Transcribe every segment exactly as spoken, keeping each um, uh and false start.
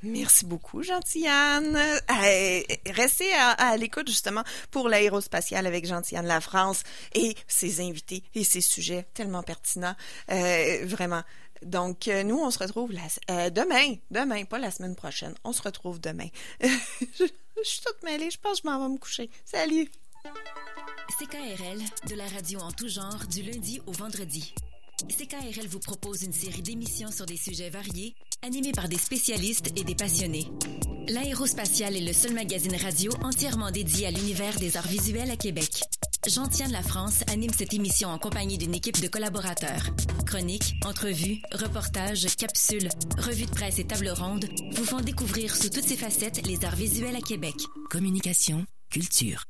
Merci beaucoup, Gentiane. Euh, restez à, à l'écoute justement pour l'aérospatiale avec Gentiane La France et ses invités et ses sujets tellement pertinents. Euh, vraiment. Donc, euh, nous, on se retrouve la, euh, demain. Demain, pas la semaine prochaine. On se retrouve demain. je, je suis toute mêlée. Je pense que je m'en vais me coucher. Salut! C K R L, de la radio en tout genre, du lundi au vendredi. C K R L vous propose une série d'émissions sur des sujets variés, animés par des spécialistes et des passionnés. L'aérospatiale est le seul magazine radio entièrement dédié à l'univers des arts visuels à Québec. Gentiane La France anime cette émission en compagnie d'une équipe de collaborateurs. Chroniques, entrevues, reportages, capsules, revues de presse et tables rondes vous font découvrir sous toutes ses facettes les arts visuels à Québec. Communication, culture.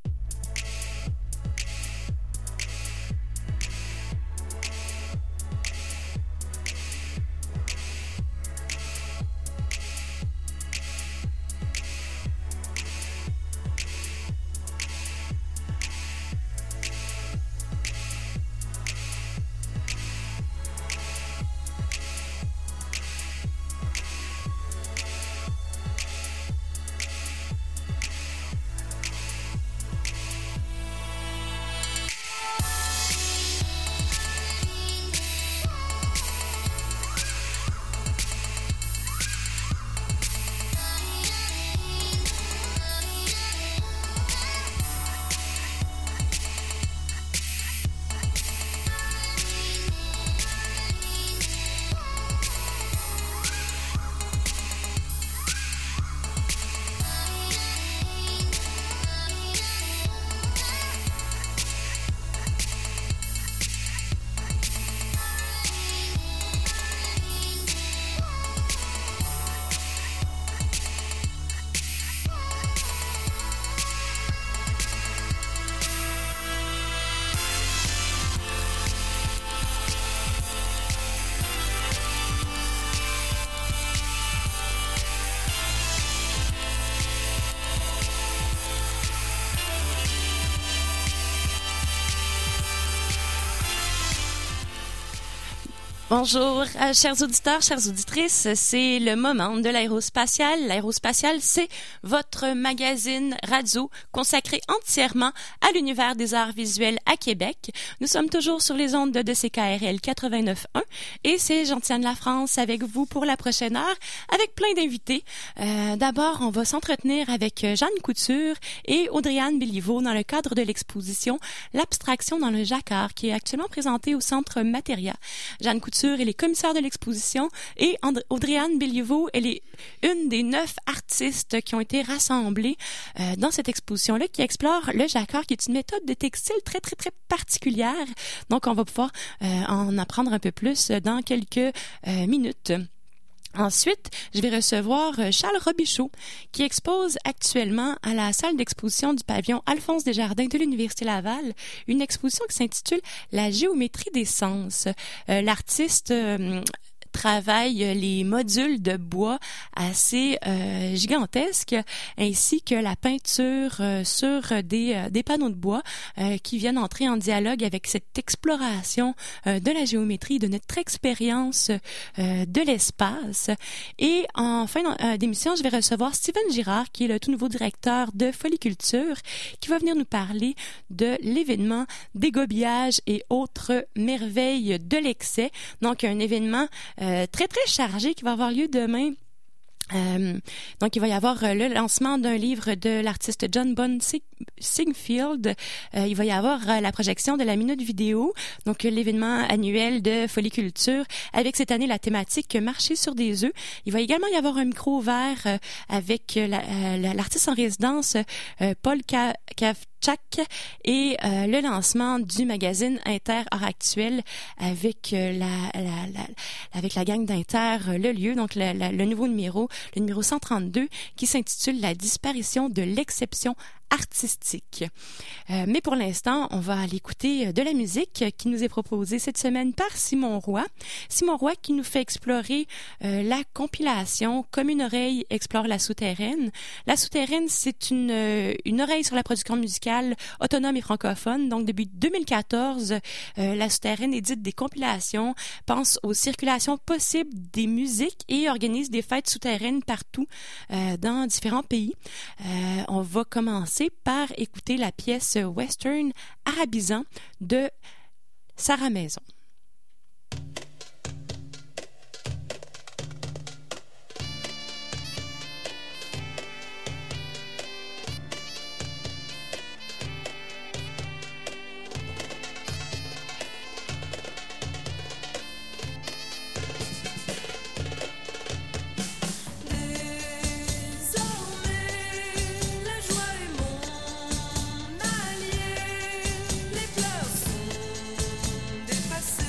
Bonjour, euh, chers auditeurs, chères auditrices, c'est le moment de l'aérospatiale. L'aérospatiale, c'est votre magazine radio consacré entièrement à l'univers des arts visuels à Québec. Nous sommes toujours sur les ondes de C K R L quatre-vingt-neuf point un et c'est Gentiane La France avec vous pour la prochaine heure avec plein d'invités. Euh, d'abord, on va s'entretenir avec Jeanne Couture et Audrey-Anne Béliveau dans le cadre de l'exposition L'abstraction dans le jacquard qui est actuellement présentée au Centre Materia. Jeanne Couture elle est commissaire de l'exposition et And- Audrey-Anne Béliveau, elle est une des neuf artistes qui ont été rassemblés euh, dans cette exposition-là qui explore le jacquard, qui est une méthode de textile très, très, très particulière. Donc, on va pouvoir euh, en apprendre un peu plus dans quelques euh, minutes. Ensuite, je vais recevoir Charles Robichaud, qui expose actuellement à la salle d'exposition du pavillon Alphonse Desjardins de l'Université Laval, une exposition qui s'intitule « La géométrie des sens ». Euh, l'artiste... Euh, travaille les modules de bois assez euh, gigantesques ainsi que la peinture euh, sur des, euh, des panneaux de bois euh, qui viennent entrer en dialogue avec cette exploration euh, de la géométrie, de notre expérience euh, de l'espace. Et en fin euh, d'émission, je vais recevoir Steven Girard, qui est le tout nouveau directeur de Foliculture, qui va venir nous parler de l'événement Dégobillage et autres merveilles de l'excès. Donc, un événement Euh, très, très chargé qui va avoir lieu demain. Euh, donc, il va y avoir euh, le lancement d'un livre de l'artiste John Bon Sig- Sigfield. Euh, il va y avoir euh, la projection de la minute vidéo, donc euh, l'événement annuel de Foliculture, avec cette année la thématique Marcher sur des œufs. Il va également y avoir un micro ouvert euh, avec euh, la, euh, l'artiste en résidence euh, Paul Ka- Kavchak et euh, le lancement du magazine Inter Art Actuel avec euh, la, la, la avec la gang d'Inter euh, Le Lieu, donc la, la, le nouveau numéro, le numéro cent trente-deux, qui s'intitule La disparition de l'exception artistique. Euh, mais pour l'instant, on va aller écouter de la musique qui nous est proposée cette semaine par Simon Roy. Simon Roy qui nous fait explorer euh, la compilation Comme une oreille explore la souterraine. La souterraine, c'est une, euh, une oreille sur la production musicale autonome et francophone. Donc, depuis deux mille quatorze, euh, la souterraine édite des compilations, pense aux circulations possibles des musiques et organise des fêtes souterraines partout euh, dans différents pays. Euh, on va commencer par écouter la pièce western arabisant de Sarah Maison. Les pleurs sont dépassés.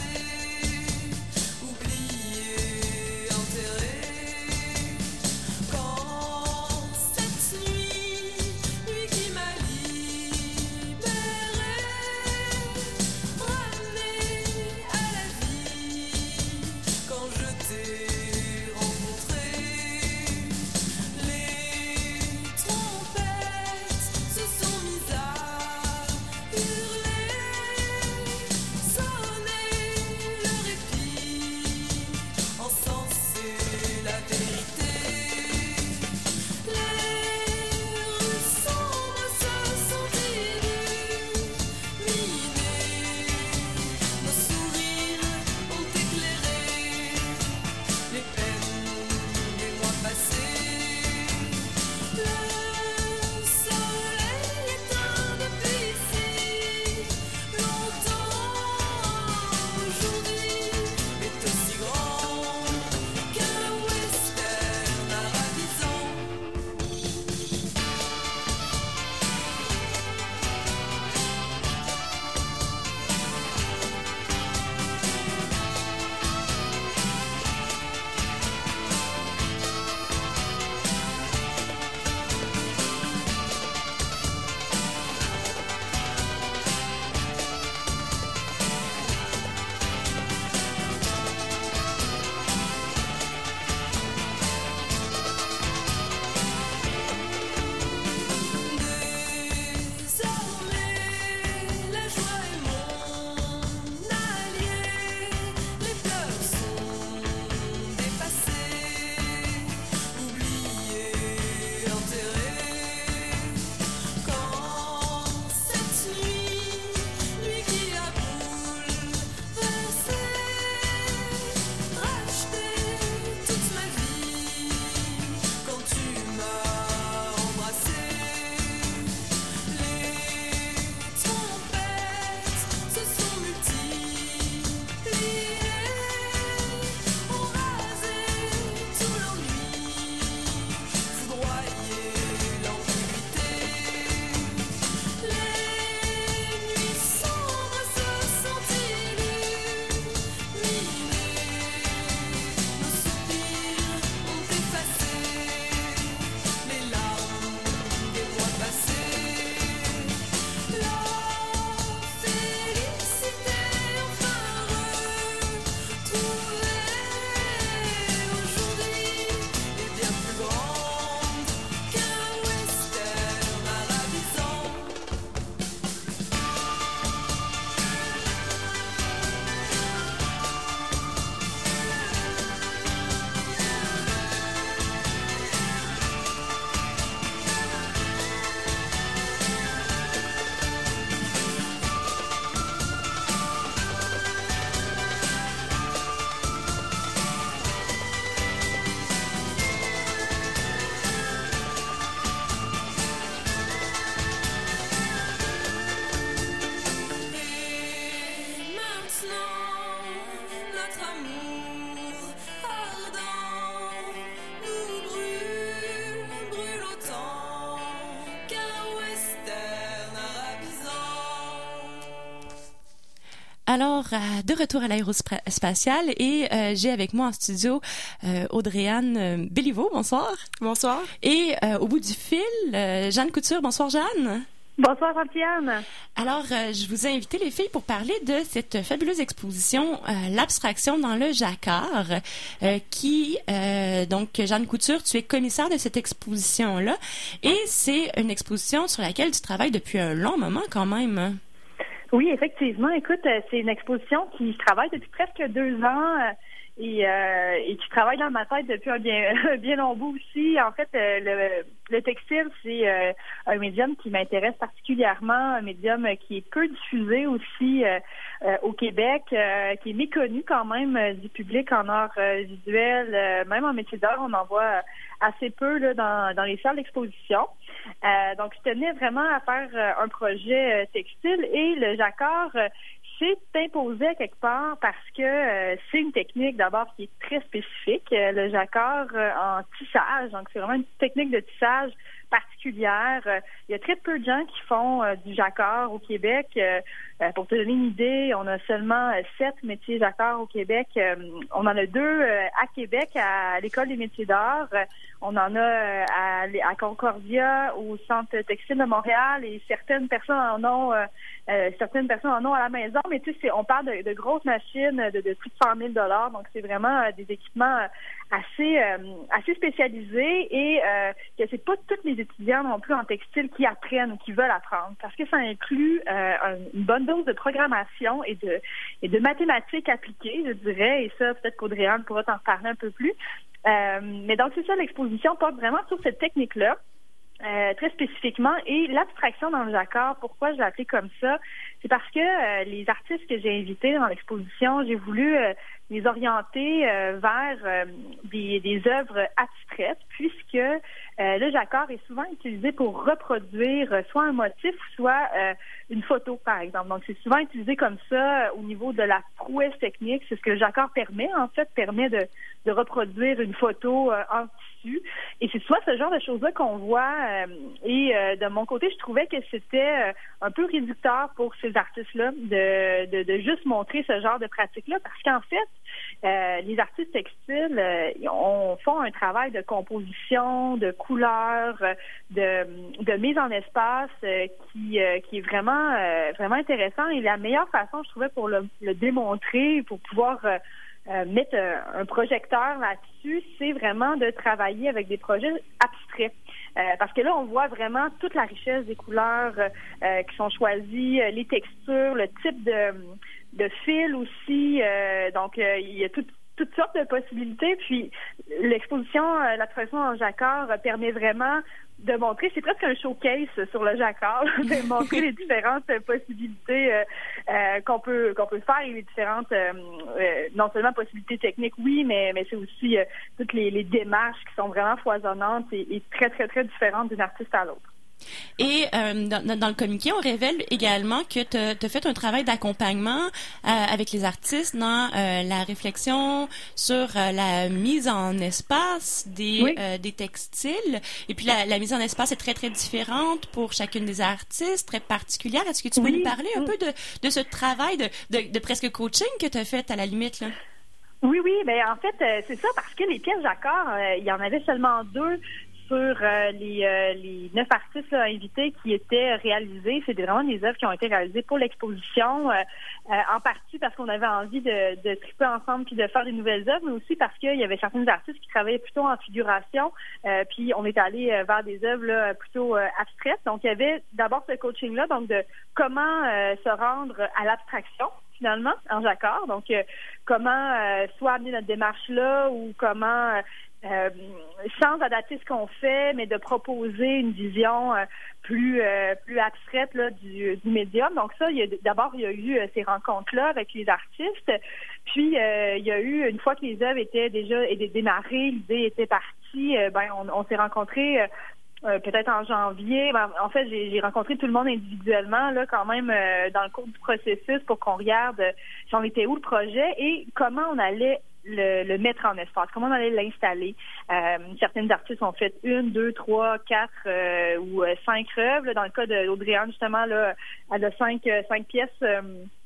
Alors, euh, de retour à l'aérospatiale et euh, j'ai avec moi en studio euh, Audrey-Anne euh, Béliveau. Bonsoir. Bonsoir. Et euh, au bout du fil, euh, Jeanne Couture. Bonsoir, Jeanne. Bonsoir, Antiane. Alors, euh, je vous ai invité les filles pour parler de cette fabuleuse exposition euh, L'abstraction dans le jacquard, euh, qui, euh, donc, Jeanne Couture, tu es commissaire de cette exposition-là, et c'est une exposition sur laquelle tu travailles depuis un long moment quand même. Oui, effectivement. Écoute, c'est une exposition qui travaille depuis presque deux ans euh, et, euh, et qui travaille dans ma tête depuis un bien, un bien long bout aussi. En fait, euh, le, le textile, c'est euh, un médium qui m'intéresse particulièrement, un médium qui est peu diffusé aussi euh, euh, au Québec, euh, qui est méconnu quand même euh, du public en art euh, visuel. Euh, même en métier d'art, on en voit assez peu là, dans, dans les salles d'exposition. Euh, donc, je tenais vraiment à faire euh, un projet euh, textile et le jacquard euh, s'est imposé à quelque part parce que euh, c'est une technique d'abord qui est très spécifique. Euh, le jacquard euh, en tissage, donc c'est vraiment une technique de tissage particulière. Euh, il y a très peu de gens qui font euh, du jacquard au Québec. Euh, euh, pour te donner une idée, on a seulement euh, sept métiers jacquard au Québec. Euh, on en a deux euh, à Québec, à l'École des métiers d'art. Euh, on en a euh, à, à Concordia, au Centre textile de Montréal, et certaines personnes en ont euh, euh, certaines personnes en ont à la maison. Mais tu sais, on parle de, de grosses machines de, de plus de cent mille dollars. Donc, c'est vraiment euh, des équipements euh, assez euh, assez spécialisés et euh, que c'est pas tous les étudiants non plus en textile qui apprennent ou qui veulent apprendre, parce que ça inclut euh, une bonne dose de programmation et de et de mathématiques appliquées, je dirais, et ça, peut-être qu'Audrey-Anne pourra t'en parler un peu plus. Euh, mais donc, c'est ça, l'exposition porte vraiment sur cette technique-là, euh, très spécifiquement, et l'abstraction dans le jacquard. Pourquoi je l'ai appelé comme ça? C'est parce que euh, les artistes que j'ai invités dans l'exposition, j'ai voulu euh, les orienter euh, vers euh, des, des œuvres abstraites, puisque euh, le jacquard est souvent utilisé pour reproduire euh, soit un motif, soit euh, une photo, par exemple. Donc, c'est souvent utilisé comme ça euh, au niveau de la prouesse technique. C'est ce que le jacquard permet, en fait, permet de, de reproduire une photo euh, en tissu. Et c'est souvent ce genre de choses-là qu'on voit. Euh, et euh, de mon côté, je trouvais que c'était euh, un peu réducteur pour ces artistes-là de, de, de juste montrer ce genre de pratique-là, parce qu'en fait, Euh, les artistes textiles euh, on, font un travail de composition, de couleur, de, de mise en espace euh, qui, euh, qui est vraiment, euh, vraiment intéressant. Et la meilleure façon, je trouvais, pour le, le démontrer, pour pouvoir euh, euh, mettre un, un projecteur là-dessus, c'est vraiment de travailler avec des projets abstraits. Euh, parce que là, on voit vraiment toute la richesse des couleurs euh, qui sont choisies, les textures, le type de, de fil aussi. Euh, donc, euh, il y a tout, toutes sortes de possibilités. Puis, l'exposition, euh, l'abstraction en jacquard euh, permet vraiment de montrer, c'est presque un showcase sur le jacquard, de montrer les différentes possibilités euh, euh, qu'on peut qu'on peut faire et les différentes, euh, euh, non seulement possibilités techniques, oui, mais mais c'est aussi euh, toutes les, les démarches qui sont vraiment foisonnantes et, et très, très, très différentes d'un artiste à l'autre. Et euh, dans, dans le communiqué, on révèle également que tu as fait un travail d'accompagnement euh, avec les artistes dans euh, la réflexion sur euh, la mise en espace des, oui. euh, des textiles. Et puis la, la mise en espace est très, très différente pour chacune des artistes, très particulière. Est-ce que tu peux oui. nous parler un oui. peu de, de ce travail de, de, de presque coaching que tu as fait à la limite, là? Oui, oui. Ben en fait, euh, c'est ça, parce que les pièces jacquard, euh, il y en avait seulement deux sur euh, les, euh, les neuf artistes là, invités qui étaient réalisés. C'est vraiment des œuvres qui ont été réalisées pour l'exposition, euh, euh, en partie parce qu'on avait envie de, de triper ensemble puis de faire des nouvelles œuvres, mais aussi parce qu'il y avait certains artistes qui travaillaient plutôt en figuration, euh, puis on est allé euh, vers des œuvres là, plutôt euh, abstraites. Donc, il y avait d'abord ce coaching-là, donc de comment euh, se rendre à l'abstraction, finalement, en jacquard. Donc, euh, comment euh, soit amener notre démarche là ou comment... Euh, Euh, sans adapter ce qu'on fait, mais de proposer une vision euh, plus euh, plus abstraite là, du, du médium. Donc ça, il y a, d'abord, il y a eu euh, ces rencontres-là avec les artistes. Puis, euh, il y a eu, une fois que les œuvres étaient déjà étaient démarrées, l'idée était partie, euh, ben on, on s'est rencontrés euh, Euh, peut-être en janvier. Ben, en fait, j'ai, j'ai rencontré tout le monde individuellement, là, quand même, euh, dans le cours du processus pour qu'on regarde euh, j'en étais où le projet et comment on allait le, le mettre en espace, comment on allait l'installer. Euh, certaines artistes ont fait une, deux, trois, quatre euh, ou euh, cinq œuvres. Là, dans le cas d'Audrey-Anne, justement, là, elle a cinq, euh, cinq pièces euh,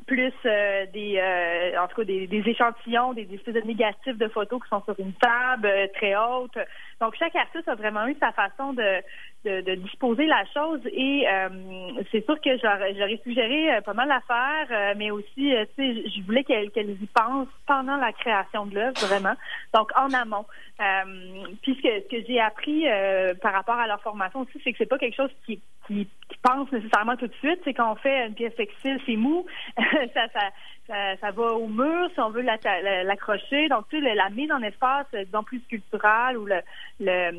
plus euh, des, euh, en tout cas des, des échantillons, des, des espèces de négatifs de photos qui sont sur une table euh, très haute. Donc, chaque artiste a vraiment eu sa façon de, de, de disposer la chose et euh, c'est sûr que j'aurais, j'aurais suggéré euh, pas mal à faire, euh, mais aussi, euh, tu sais, je voulais qu'elles, qu'elles y pensent pendant la création de l'œuvre, vraiment. Donc, en amont. Euh, puis, ce que, ce que j'ai appris euh, par rapport à leur formation aussi, c'est que c'est pas quelque chose qui, qui, qui pense nécessairement tout de suite. C'est quand on fait une pièce textile, c'est mou. ça, ça, ça, ça va au mur si on veut l'accrocher. Donc, tu sais, la mise en espace, disons, plus sculpturale ou le, le,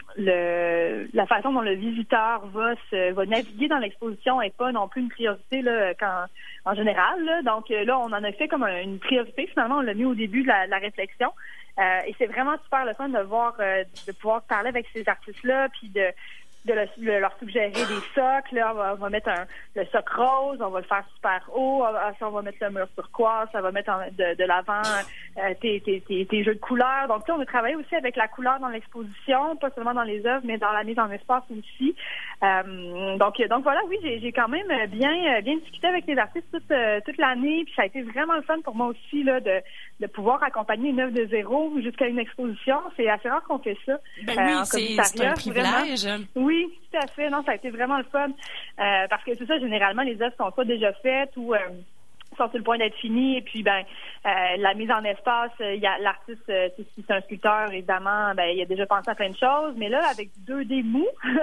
le, la façon dont le visiteur va se, va naviguer dans l'exposition n'est pas non plus une priorité, là, quand, en général, là. Donc, là, on en a fait comme une priorité. Finalement, on l'a mis au début de la, de la réflexion. Euh, et c'est vraiment super le fun de voir, euh, de pouvoir parler avec ces artistes-là, puis de, de, le, de leur suggérer des socles. Là, on, va, on va mettre un, le socle rose, on va le faire super haut. On, on va mettre le mur turquoise, ça va mettre en, de, de l'avant euh, tes, tes, tes, tes jeux de couleurs. Donc, tu sais, on veut travailler aussi avec la couleur dans l'exposition, pas seulement dans les œuvres, mais dans la mise en espace aussi. Euh, donc, donc voilà, oui, j'ai, j'ai quand même bien, bien discuté avec les artistes toute, toute l'année. Puis ça a été vraiment le fun pour moi aussi là de de pouvoir accompagner une œuvre de zéro jusqu'à une exposition. C'est assez rare qu'on fait ça. Ben oui, euh, c'est, c'est un privilège. Vraiment. Oui, tout à fait. Non, ça a été vraiment le fun. Euh, parce que c'est ça, généralement, les œuvres sont pas déjà faites ou euh, sont sur le point d'être finies. Et puis, ben, euh, la mise en espace, il y a l'artiste, euh, si c'est un sculpteur, évidemment, ben, il a déjà pensé à plein de choses. Mais là, avec deux D mous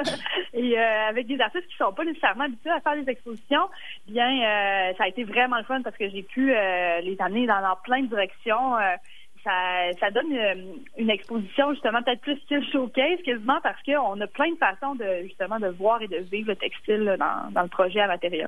et euh, avec des artistes qui sont pas nécessairement habitués à faire des expositions, bien, euh, ça a été vraiment le fun parce que j'ai pu euh, les amener dans, dans plein de directions. Euh, Ça, ça donne une, une exposition justement peut-être plus style showcase quasiment parce qu'on a plein de façons de justement de voir et de vivre le textile dans, dans le projet à Matériel.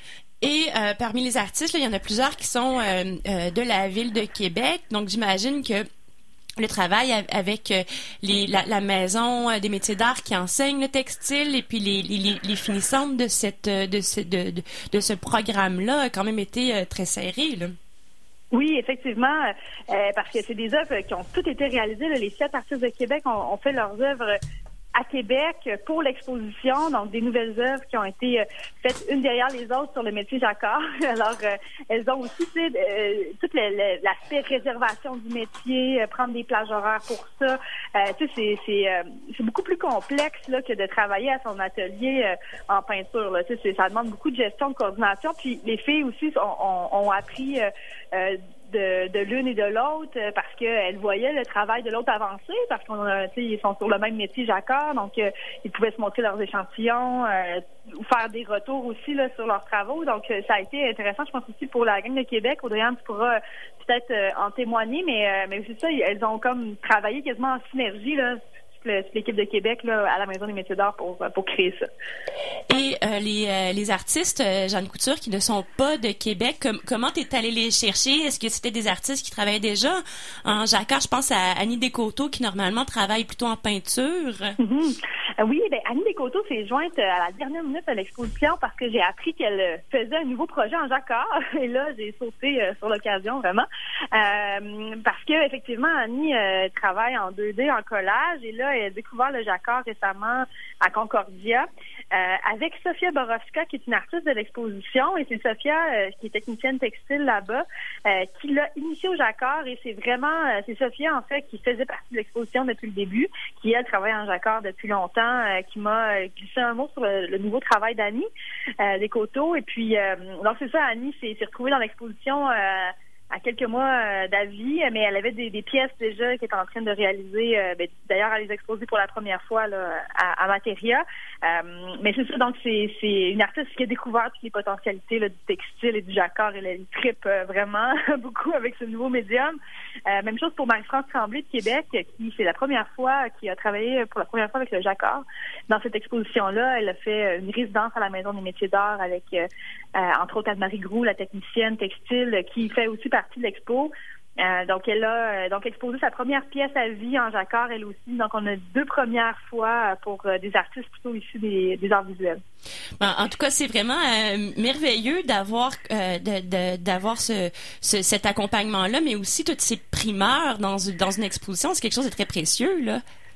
Et euh, parmi les artistes, là, il y en a plusieurs qui sont euh, euh, de la ville de Québec. Donc j'imagine que le travail avec les, la, la maison des métiers d'art qui enseigne le textile et puis les, les, les finissantes de cette de ce de, de, de ce programme-là a quand même été très serré, là. Oui, effectivement, euh, parce que c'est des œuvres qui ont toutes été réalisées. Là. Les sept artistes de Québec ont, ont fait leurs œuvres à Québec pour l'exposition, donc des nouvelles œuvres qui ont été euh, faites une derrière les autres sur le métier jacquard. Alors, euh, elles ont aussi, tu sais, euh, tout le, le, l'aspect réservation du métier, euh, prendre des plages horaires pour ça. Euh, tu sais, c'est c'est, euh, c'est beaucoup plus complexe là que de travailler à son atelier euh, en peinture. Là. Tu sais, c'est, ça demande beaucoup de gestion, de coordination. Puis les filles aussi ont, ont, ont appris euh, euh, De, de l'une et de l'autre parce qu'elles voyaient le travail de l'autre avancer parce qu'on a, tu sais, ils sont sur le même métier jacquard, donc euh, ils pouvaient se montrer leurs échantillons, euh, ou faire des retours aussi là sur leurs travaux. Donc euh, ça a été intéressant, je pense aussi pour la gang de Québec. Audrey-Anne, tu pourras euh, peut-être euh, en témoigner, mais euh, mais c'est ça, elles ont comme travaillé quasiment en synergie là. Toute l'équipe de Québec là, à la Maison des métiers d'art pour, pour créer ça. Et euh, les, euh, les artistes, euh, Jeanne Couture, qui ne sont pas de Québec, com- comment t'es allée les chercher? Est-ce que c'était des artistes qui travaillaient déjà en jacquard? Je pense à Annie Descoteaux, qui normalement travaille plutôt en peinture. Mm-hmm. Euh, oui, ben Annie Descoteaux s'est jointe à la dernière minute à l'exposition parce que j'ai appris qu'elle faisait un nouveau projet en jacquard. Et là, j'ai sauté euh, sur l'occasion, vraiment. Euh, parce que effectivement, Annie euh, travaille en deux D, en collage. Et là, elle a découvert le jacquard récemment à Concordia euh, avec Sophia Borowska, qui est une artiste de l'exposition. Et c'est Sophia, euh, qui est technicienne textile là-bas, euh, qui l'a initiée au jacquard. Et c'est vraiment, euh, c'est Sophia, en fait, qui faisait partie de l'exposition depuis le début, qui, elle, travaille en jacquard depuis longtemps, euh, qui m'a glissé un mot sur le, le nouveau travail d'Annie euh, Descoteaux. Et puis, euh, donc c'est ça, Annie s'est, s'est retrouvée dans l'exposition euh, à quelques mois euh, d'avis, mais elle avait des, des pièces déjà qu'elle était en train de réaliser. Euh, ben, d'ailleurs, elle les a exposées pour la première fois là, à, à Materia. Euh, mais c'est ça, donc c'est, c'est une artiste qui a découvert toutes les potentialités là, du textile et du jacquard. Elle, elle trippe euh, vraiment beaucoup avec ce nouveau médium. Euh, même chose pour Marie-France Tremblay de Québec, qui c'est la première fois, qui a travaillé pour la première fois avec le jacquard. Dans cette exposition-là, elle a fait une résidence à la Maison des métiers d'art avec, euh, euh, entre autres, Anne-Marie Groux, la technicienne textile, qui fait aussi partie de l'expo. Euh, donc, elle a euh, donc exposé sa première pièce à vie en jacquard, elle aussi. Donc, on a deux premières fois pour euh, des artistes plutôt issus des, des arts visuels. En tout cas, c'est vraiment euh, merveilleux d'avoir euh, de, de, d'avoir ce, ce cet accompagnement-là, mais aussi toutes ces primeurs dans dans une exposition. C'est quelque chose de très précieux, là.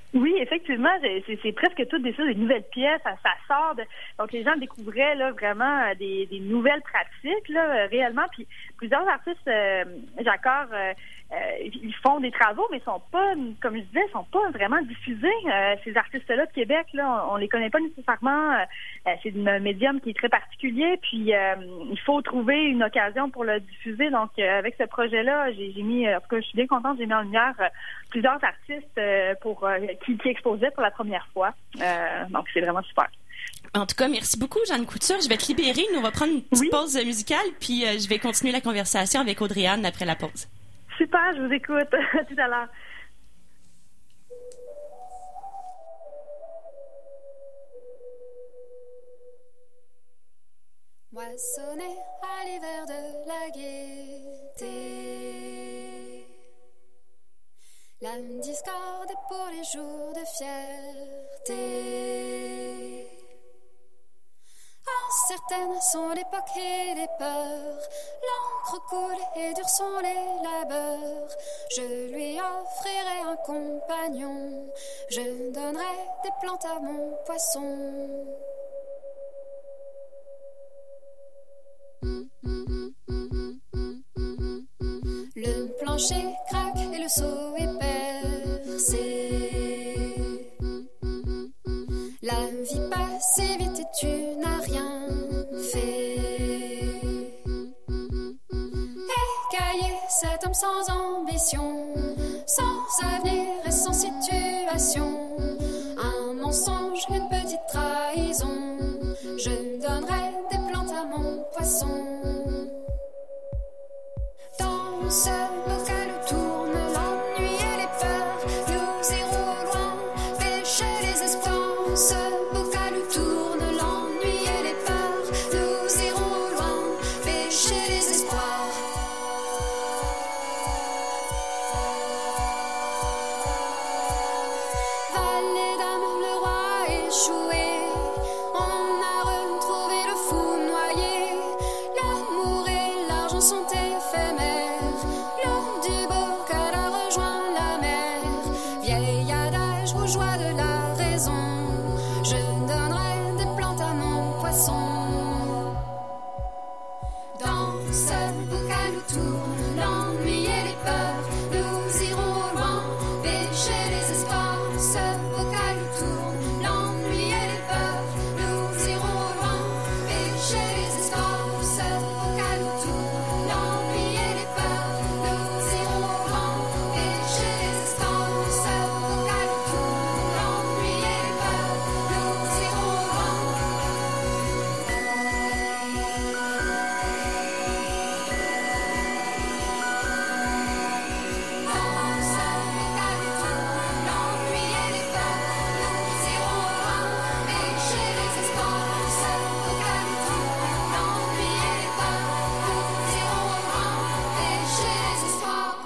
Oui, effectivement, c'est, c'est presque toutes des, des nouvelles pièces, ça, ça sort de, donc les gens découvraient là vraiment des, des nouvelles pratiques là réellement, puis plusieurs artistes, euh, Jacquard, euh, euh, ils font des travaux, mais ils sont pas, comme je disais, ils sont pas vraiment diffusés. Euh, ces artistes-là de Québec, là, on, on les connaît pas nécessairement. Euh, c'est un médium qui est très particulier, puis euh, il faut trouver une occasion pour le diffuser. Donc, euh, avec ce projet-là, j'ai, j'ai mis, en tout cas, je suis bien contente, j'ai mis en lumière euh, plusieurs artistes euh, pour euh, qui, qui exposaient pour la première fois. Euh, donc, c'est vraiment super. En tout cas, merci beaucoup, Jeanne Couture. Je vais te libérer. Nous, on va prendre une petite oui. pause musicale, puis euh, je vais continuer la conversation avec Audrey-Anne après la pause. Super, je vous écoute. À tout à l'heure. Moissonner à l'hiver de la gaieté, la discorde pour les jours de fierté. Incertaines sont l'époque et les peurs, l'encre coule et durs sont les labeurs. Je lui offrirai un compagnon, je donnerai des plantes à mon poisson. Le plancher craque et le seau est percé. La vie passe vite et tu n'as rien fait. Écaillé, cet homme sans ambition, sans avenir et sans situation. Un mensonge, une petite trahison. Je donnerai des plantes à mon poisson. Dans ce bocal où tourne l'ennui et les peurs, nous irons loin, pêcher les espoirs. Ce bocal où tourne l'ennui et les peurs, nous irons loin, pêcher les espoirs. Vallée d'âme, le roi échoué, on a retrouvé le fou noyé. L'amour et l'argent sont éphémères, l'eau du bocal a rejoint la mer. Vieil adage aux joies de la raison, je donnerai des plantes à mon poisson. Dans ce bocal où tourne l'ennui et les peurs, nous irons loin, pêcher les espoirs. Ce bocal où tourne l'ennui et les peurs, nous irons loin, pêcher les espoirs. Ce bocal où tourne l'ennui et les peurs, nous irons loin, pêcher les espoirs. Ce bocal où tourne l'ennui et les peurs, nous irons loin. Dans ce bocal où tourne l'ennui et les peurs, nous irons loin, pêcher les espoirs. Ce bocal où tourne l'ennui et les peurs, nous irons loin, pêcher les espoirs.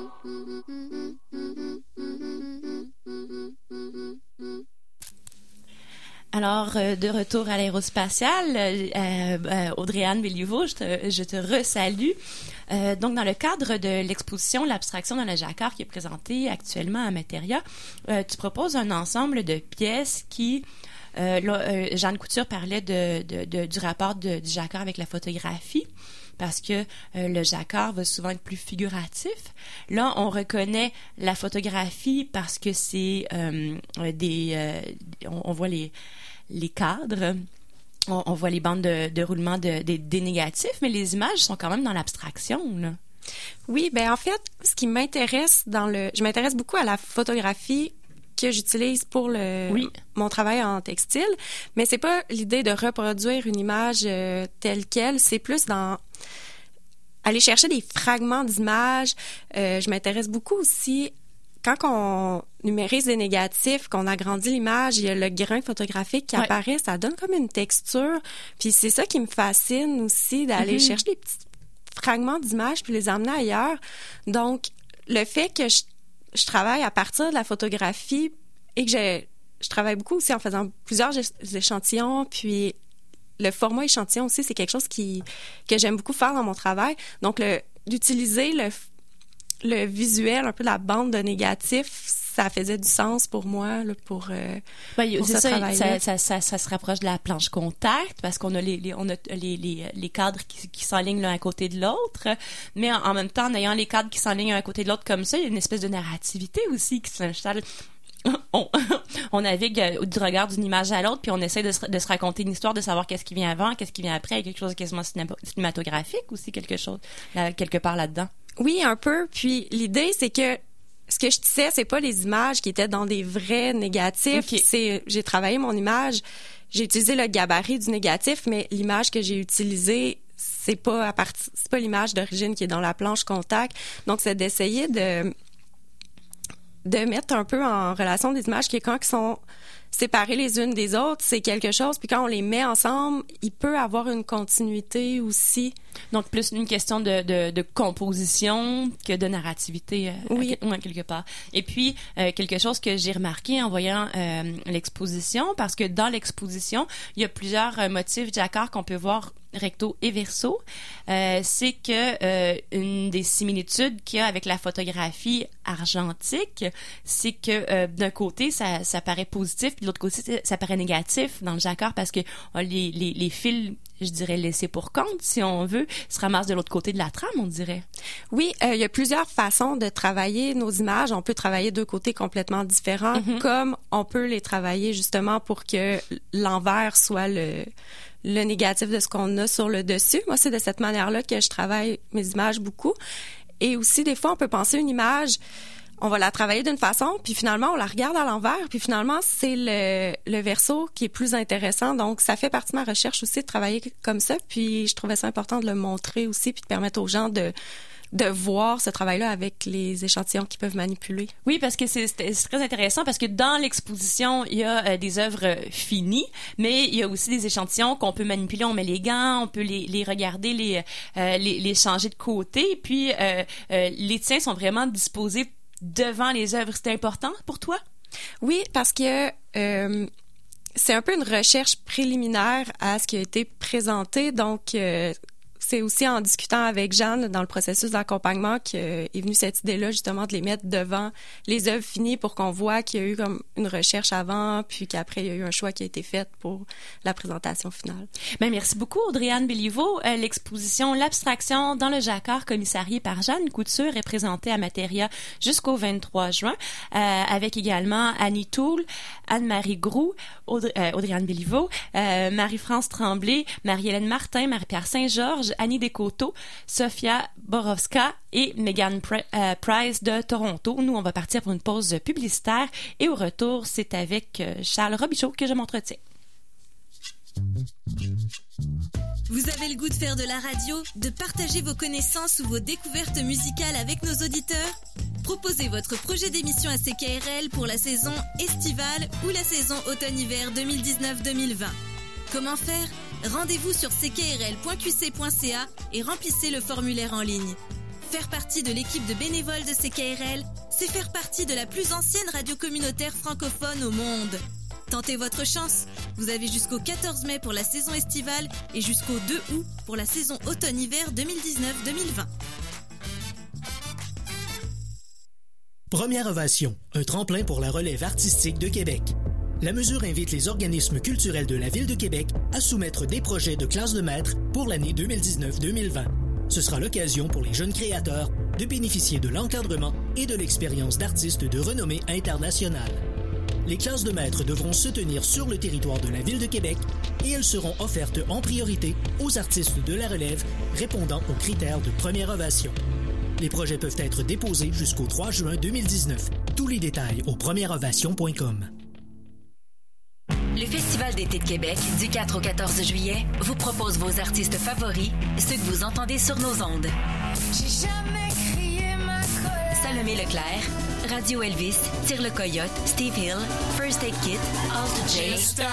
Alors, euh, de retour à l'aérospatiale, euh, euh, Audrey-Anne Béliveau, je te, je te resalue. Euh, donc, dans le cadre de l'exposition L'abstraction dans le jacquard qui est présentée actuellement à Materia, euh, tu proposes un ensemble de pièces qui... Euh, là, euh, Jeanne Couture parlait de, de, de, du rapport de, du jacquard avec la photographie, parce que euh, le jacquard va souvent être plus figuratif. Là, on reconnaît la photographie parce que c'est euh, des... Euh, on, on voit les, les cadres, on, on voit les bandes de, de roulement de, de, des négatifs, mais les images sont quand même dans l'abstraction, là. Oui, ben en fait, ce qui m'intéresse dans le... Je m'intéresse beaucoup à la photographie que j'utilise pour le oui. mon travail en textile, mais c'est pas l'idée de reproduire une image euh, telle quelle, c'est plus dans aller chercher des fragments d'images. Euh, je m'intéresse beaucoup aussi quand on numérise des négatifs, qu'on agrandit l'image, il y a le grain photographique qui ouais. apparaît, ça donne comme une texture. Puis c'est ça qui me fascine aussi, d'aller mm-hmm. chercher des petits fragments d'images puis les emmener ailleurs. Donc, le fait que je, je travaille à partir de la photographie et que je, je travaille beaucoup aussi en faisant plusieurs échantillons, puis le format échantillon aussi, c'est quelque chose qui que j'aime beaucoup faire dans mon travail. Donc, le, d'utiliser le, le visuel, un peu la bande de négatifs, ça faisait du sens pour moi, là, pour, euh, ben, pour c'est ce ça, travail-là. Ça, ça, ça, ça se rapproche de la planche contact parce qu'on a les, les on a les, les, les cadres qui, qui s'enlignent l'un à côté de l'autre, mais en, en même temps, en ayant les cadres qui s'enlignent l'un à côté de l'autre comme ça, il y a une espèce de narrativité aussi qui s'installe. On, on navigue du regard d'une image à l'autre, puis on essaie de se, de se raconter une histoire, de savoir qu'est-ce qui vient avant, qu'est-ce qui vient après, quelque chose de quasiment cinématographique aussi, quelque chose, là, quelque part là-dedans. Oui, un peu. Puis l'idée, c'est que ce que je disais, c'est pas les images qui étaient dans des vrais négatifs. Okay. C'est, j'ai travaillé mon image, j'ai utilisé le gabarit du négatif, mais l'image que j'ai utilisée, c'est pas à partir, c'est pas l'image d'origine qui est dans la planche contact. Donc, c'est d'essayer de de mettre un peu en relation des images qui, quand ils sont séparées les unes des autres, c'est quelque chose. Puis quand on les met ensemble, il peut avoir une continuité aussi. Donc, plus une question de, de, de composition que de narrativité, euh, oui. à, à quelque part. Et puis, euh, quelque chose que j'ai remarqué en voyant euh, l'exposition, parce que dans l'exposition, il y a plusieurs euh, motifs jacquard qu'on peut voir recto et verso, euh, c'est que euh, une des similitudes qu'il y a avec la photographie argentique, c'est que euh, d'un côté ça, ça paraît positif, puis de l'autre côté ça paraît négatif dans le jacquard parce que euh, les, les, les fils, je dirais laissés pour compte, si on veut, se ramassent de l'autre côté de la trame, on dirait. Oui, euh, il y a plusieurs façons de travailler nos images. On peut travailler deux côtés complètement différents, mm-hmm. comme on peut les travailler justement pour que l'envers soit le le négatif de ce qu'on a sur le dessus. Moi, c'est de cette manière-là que je travaille mes images beaucoup. Et aussi, des fois, on peut penser une image, on va la travailler d'une façon, puis finalement, on la regarde à l'envers, puis finalement, c'est le, le verso qui est plus intéressant. Donc, ça fait partie de ma recherche aussi de travailler comme ça, puis je trouvais ça important de le montrer aussi, puis de permettre aux gens de de voir ce travail-là avec les échantillons qu'ils peuvent manipuler. Oui, parce que c'est, c'est très intéressant parce que dans l'exposition, il y a euh, des œuvres finies, mais il y a aussi des échantillons qu'on peut manipuler. On met les gants, on peut les, les regarder, les, euh, les, les changer de côté. Puis, euh, euh, les tiens sont vraiment disposés devant les œuvres. C'est important pour toi? Oui, parce que euh, c'est un peu une recherche préliminaire à ce qui a été présenté. Donc, euh, c'est aussi en discutant avec Jeanne dans le processus d'accompagnement qu'est venue cette idée-là, justement, de les mettre devant les œuvres finies pour qu'on voit qu'il y a eu comme une recherche avant, puis qu'après, il y a eu un choix qui a été fait pour la présentation finale. Bien, merci beaucoup, Audrey-Anne Béliveau. Euh, l'exposition L'abstraction dans le jacquard, commissariée par Jeanne Couture, est présentée à Materia jusqu'au vingt-trois juin, euh, avec également Annie Toole, Anne-Marie Groux, Audrey, euh, Audrey-Anne Béliveau, euh, Marie-France Tremblay, Marie-Hélène Martin, Marie-Pierre Saint-Georges, Annie Descoteaux, Sophia Borowska et Megan Pr- euh, Price de Toronto. Nous, on va partir pour une pause publicitaire et au retour, c'est avec euh, Charles Robichaud que je m'entretiens. Vous avez le goût de faire de la radio, de partager vos connaissances ou vos découvertes musicales avec nos auditeurs? Proposez votre projet d'émission à C K R L pour la saison estivale ou la saison automne-hiver deux mille dix-neuf deux mille vingt. Comment faire? Rendez-vous sur c k r l point q c point c a et remplissez le formulaire en ligne. Faire partie de l'équipe de bénévoles de C K R L, c'est faire partie de la plus ancienne radio communautaire francophone au monde. Tentez votre chance. Vous avez jusqu'au quatorze mai pour la saison estivale et jusqu'au deux août pour la saison automne-hiver deux mille dix-neuf deux mille vingt. Première Ovation, un tremplin pour la relève artistique de Québec. La mesure invite les organismes culturels de la Ville de Québec à soumettre des projets de classe de maître pour l'année deux mille dix-neuf deux mille vingt. Ce sera l'occasion pour les jeunes créateurs de bénéficier de l'encadrement et de l'expérience d'artistes de renommée internationale. Les classes de maître devront se tenir sur le territoire de la Ville de Québec et elles seront offertes en priorité aux artistes de la relève répondant aux critères de Première Ovation. Les projets peuvent être déposés jusqu'au trois juin deux mille dix-neuf. Tous les détails au première ovation point com. Le Festival d'été de Québec, du quatre au quatorze juillet, vous propose vos artistes favoris, ceux que vous entendez sur nos ondes. J'ai jamais crié ma colère. Salomé Leclerc, Radio Elvis, Tire le Coyote, Steve Hill, First Aid Kit, Alt J,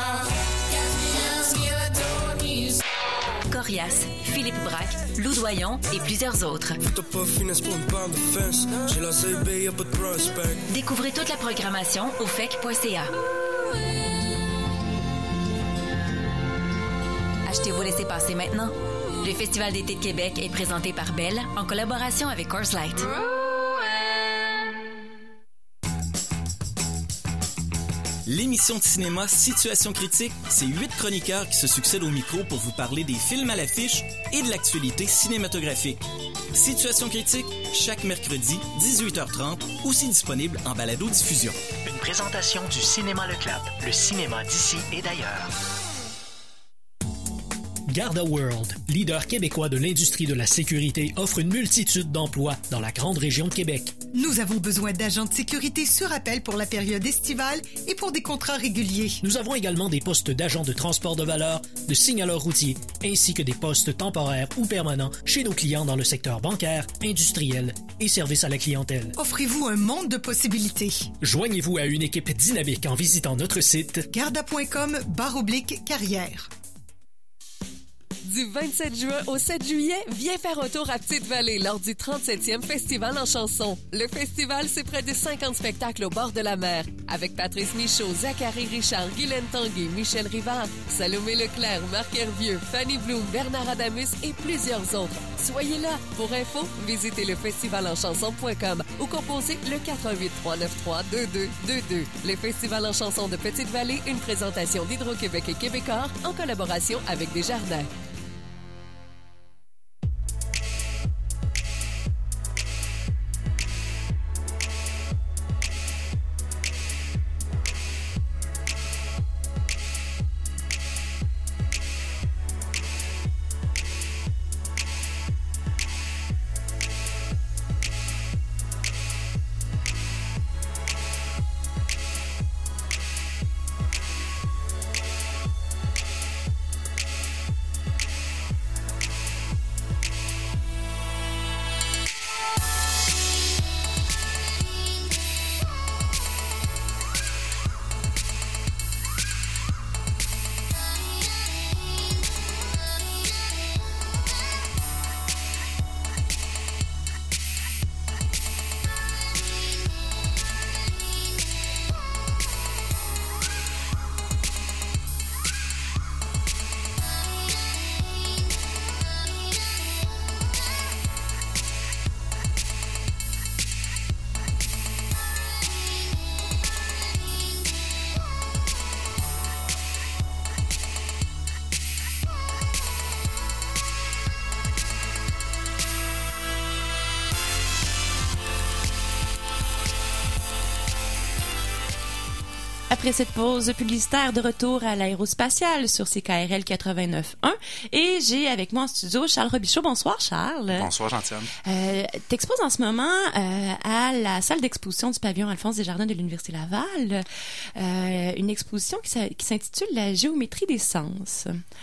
Corias, Philippe Braque, Lou Doyon et plusieurs autres. Découvrez toute la programmation au f e c point c a. Achetez vos laissez-passer maintenant. Le Festival d'été de Québec est présenté par Bell en collaboration avec Coors Light. L'émission de cinéma Situation critique, c'est huit chroniqueurs qui se succèdent au micro pour vous parler des films à l'affiche et de l'actualité cinématographique. Situation critique, chaque mercredi, dix-huit heures trente, aussi disponible en balado-diffusion. Une présentation du Cinéma Le Clap, le cinéma d'ici et d'ailleurs. Garda World, leader québécois de l'industrie de la sécurité, offre une multitude d'emplois dans la grande région de Québec. Nous avons besoin d'agents de sécurité sur appel pour la période estivale et pour des contrats réguliers. Nous avons également des postes d'agents de transport de valeur, de signaleurs routiers, ainsi que des postes temporaires ou permanents chez nos clients dans le secteur bancaire, industriel et services à la clientèle. Offrez-vous un monde de possibilités. Joignez-vous à une équipe dynamique en visitant notre site garda point com barre oblique carrière. Du vingt-sept juin au sept juillet, viens faire un tour à Petite-Vallée lors du trente-septième Festival en chanson. Le festival, c'est près de cinquante spectacles au bord de la mer, avec Patrice Michaud, Zachary Richard, Guylaine Tanguay, Michel Rivard, Salomé Leclerc, Marc Hervieux, Fanny Bloom, Bernard Adamus et plusieurs autres. Soyez là. Pour info, visitez le festival en chanson point com ou composez le quatre un huit, trois neuf trois, deux deux deux deux. Le Festival en chanson de Petite-Vallée, une présentation d'Hydro-Québec et Québecor en collaboration avec Desjardins. Après cette pause publicitaire, de retour à l'aérospatiale sur C K R L quatre-vingt-neuf point un. Et j'ai avec moi en studio Charles Robichaud. Bonsoir, Charles. Bonsoir, Gentiane. Euh, t'exposes en ce moment euh, à la salle d'exposition du pavillon Alphonse Desjardins de l'Université Laval, euh, une exposition qui, qui s'intitule « La géométrie des sens ».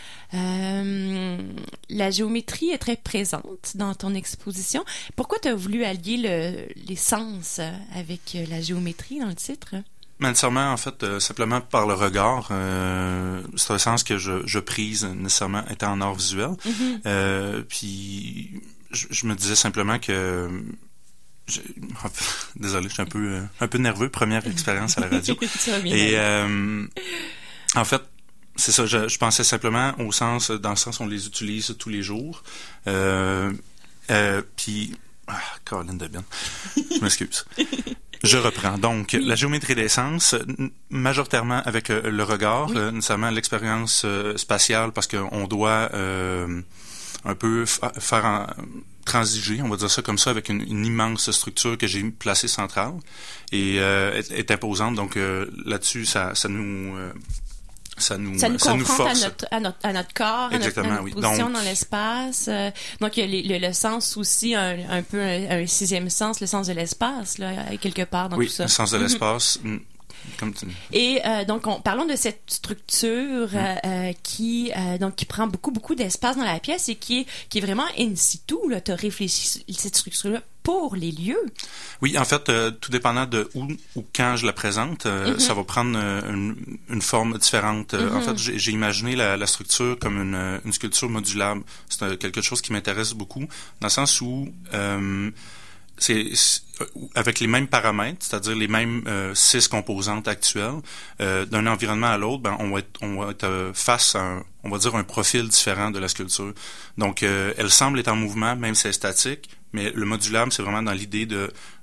Euh, la géométrie est très présente dans ton exposition. Pourquoi tu as voulu allier le, les sens avec la géométrie dans le titre? Mais nécessairement, en fait, euh, simplement par le regard. Euh, c'est un sens que je, je prise nécessairement étant en art visuel. Mm-hmm. Euh, puis, je, je me disais simplement que... Je, désolé, je suis un peu, un peu nerveux. Première expérience à la radio. Et euh, en fait, c'est ça, je, je pensais simplement au sens, dans le sens où on les utilise tous les jours. Euh, euh, puis... Ah, Caroline de Bien. Je m'excuse. Je reprends. Donc, oui. La géométrie des sens, majoritairement avec euh, le regard, oui. euh, nécessairement l'expérience euh, spatiale, parce qu'on doit euh, un peu f- faire en, transiger, on va dire ça comme ça, avec une, une immense structure que j'ai placée centrale et euh, est, est imposante. Donc, euh, là-dessus, ça, ça nous... Euh, Ça nous, ça nous ça confronte nous force. À, notre, à, notre, à notre corps, Exactement, à notre, à notre oui. position donc, dans l'espace. Euh, donc, il y a les, le, le sens aussi, un, un peu un, un sixième sens, le sens de l'espace, là, quelque part dans oui, tout ça. Oui, le sens de l'espace. Mm-hmm. Comme tu... Et euh, donc, on, parlons de cette structure mm. euh, qui euh, donc qui prend beaucoup, beaucoup d'espace dans la pièce et qui est, qui est vraiment in situ. Tu as réfléchi cette structure-là pour les lieux. Oui, en fait, euh, tout dépendant de où ou quand je la présente, euh, mm-hmm. ça va prendre euh, une, une forme différente. Mm-hmm. En fait, j'ai, j'ai imaginé la, la structure comme une, une sculpture modulable. C'est euh, quelque chose qui m'intéresse beaucoup, dans le sens où euh, c'est, c'est avec les mêmes paramètres, c'est-à-dire les mêmes euh, six composantes actuelles, euh, d'un environnement à l'autre, ben on va être, on va être euh, face à un, on va dire un profil différent de la sculpture. Donc, euh, elle semble être en mouvement, même si elle est statique, mais le modulable, c'est vraiment dans l'idée de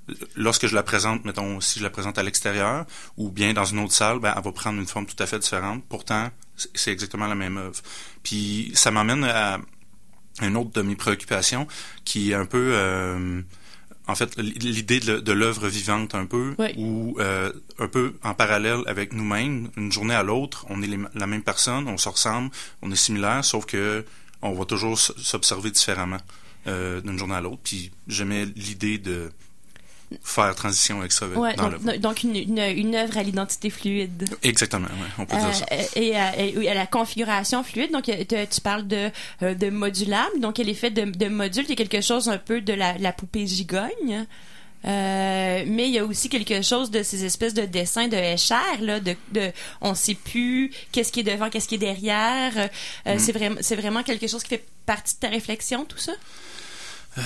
lorsque je la présente, mettons, si je la présente à l'extérieur ou bien dans une autre salle, ben, elle va prendre une forme tout à fait différente. Pourtant, c'est exactement la même œuvre. Puis ça m'amène à une autre de mes préoccupations qui est un peu... Euh, en fait, l'idée de, de l'œuvre vivante un peu, oui. ou euh, un peu en parallèle avec nous-mêmes, une journée à l'autre, on est les, la même personne, on se ressemble, on est similaire, sauf que on va toujours s'observer différemment euh, d'une journée à l'autre. Puis j'aimais l'idée de faire transition avec ça ouais, dans donc, l'œuvre. Donc une, une, une œuvre à l'identité fluide. Exactement, oui, on peut euh, dire ça. Et, et, et à la configuration fluide, donc tu, tu parles de, de modulable, donc elle est faite de, de modules, il y a quelque chose un peu de la, la poupée gigogne. Euh, mais il y a aussi quelque chose de ces espèces de dessins de Escher, là, de, de on sait plus qu'est-ce qui est devant, qu'est-ce qui est derrière. Euh, mm. c'est, vraiment, c'est vraiment quelque chose qui fait partie de ta réflexion, tout ça? Euh...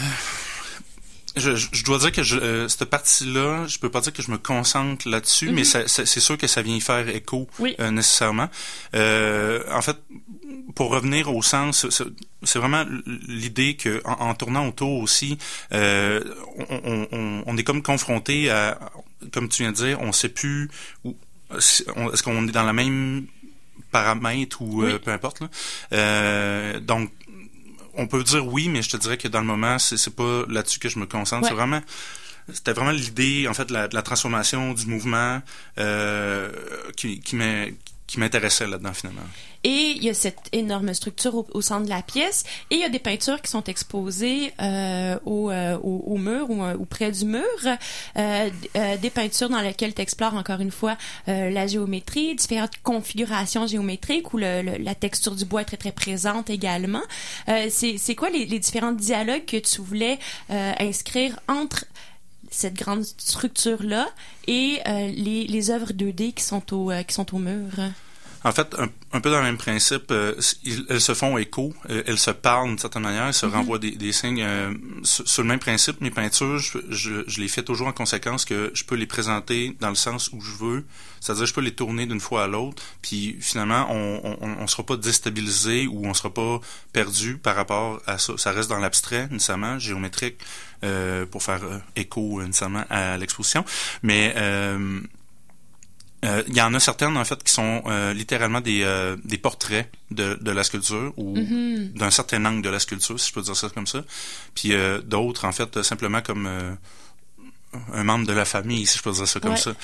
Je, je, je dois dire que je, euh, cette partie-là, je peux pas dire que je me concentre là-dessus, mm-hmm. mais ça, ça, c'est sûr que ça vient y faire écho oui. euh, nécessairement. Euh, en fait, pour revenir au sens, c'est, c'est vraiment l'idée que en, en tournant autour aussi, euh, on, on, on est comme confronté à, comme tu viens de dire, on sait plus où, est-ce qu'on est dans la même paramètre ou oui. euh, peu importe là. Euh, donc on peut dire oui, mais je te dirais que dans le moment, c'est, c'est pas là-dessus que je me concentre. Ouais. C'est vraiment, c'était vraiment l'idée, en fait, de la, de la transformation du mouvement euh, qui, qui, m'est, qui m'intéressait là-dedans, finalement. Et il y a cette énorme structure au, au centre de la pièce, et il y a des peintures qui sont exposées euh, au, euh, au, au mur ou, ou près du mur, euh, euh, des peintures dans lesquelles tu explores encore une fois euh, la géométrie, différentes configurations géométriques où le, le, la texture du bois est très très présente également. Euh, c'est, c'est quoi les, les différents dialogues que tu voulais euh, inscrire entre cette grande structure-là et euh, les, les œuvres deux D qui sont au, euh, qui sont au mur? En fait, un, un peu dans le même principe, euh, elles se font écho, euh, elles se parlent d'une certaine manière, elles se mm-hmm. renvoient des, des signes. Euh, sur, sur le même principe, mes peintures, je, je, je les fais toujours en conséquence que je peux les présenter dans le sens où je veux, c'est-à-dire je peux les tourner d'une fois à l'autre, puis finalement, on on, on sera pas déstabilisé ou on sera pas perdu par rapport à ça. Ça reste dans l'abstrait, nécessairement, géométrique, euh, pour faire euh, écho, nécessairement, à l'exposition. Mais... Euh, Il euh, y en a certaines, en fait, qui sont euh, littéralement des, euh, des portraits de, de la sculpture ou mm-hmm. d'un certain angle de la sculpture, si je peux dire ça comme ça. Puis euh, d'autres, en fait, simplement comme euh, un membre de la famille, si je peux dire ça comme ouais. ça.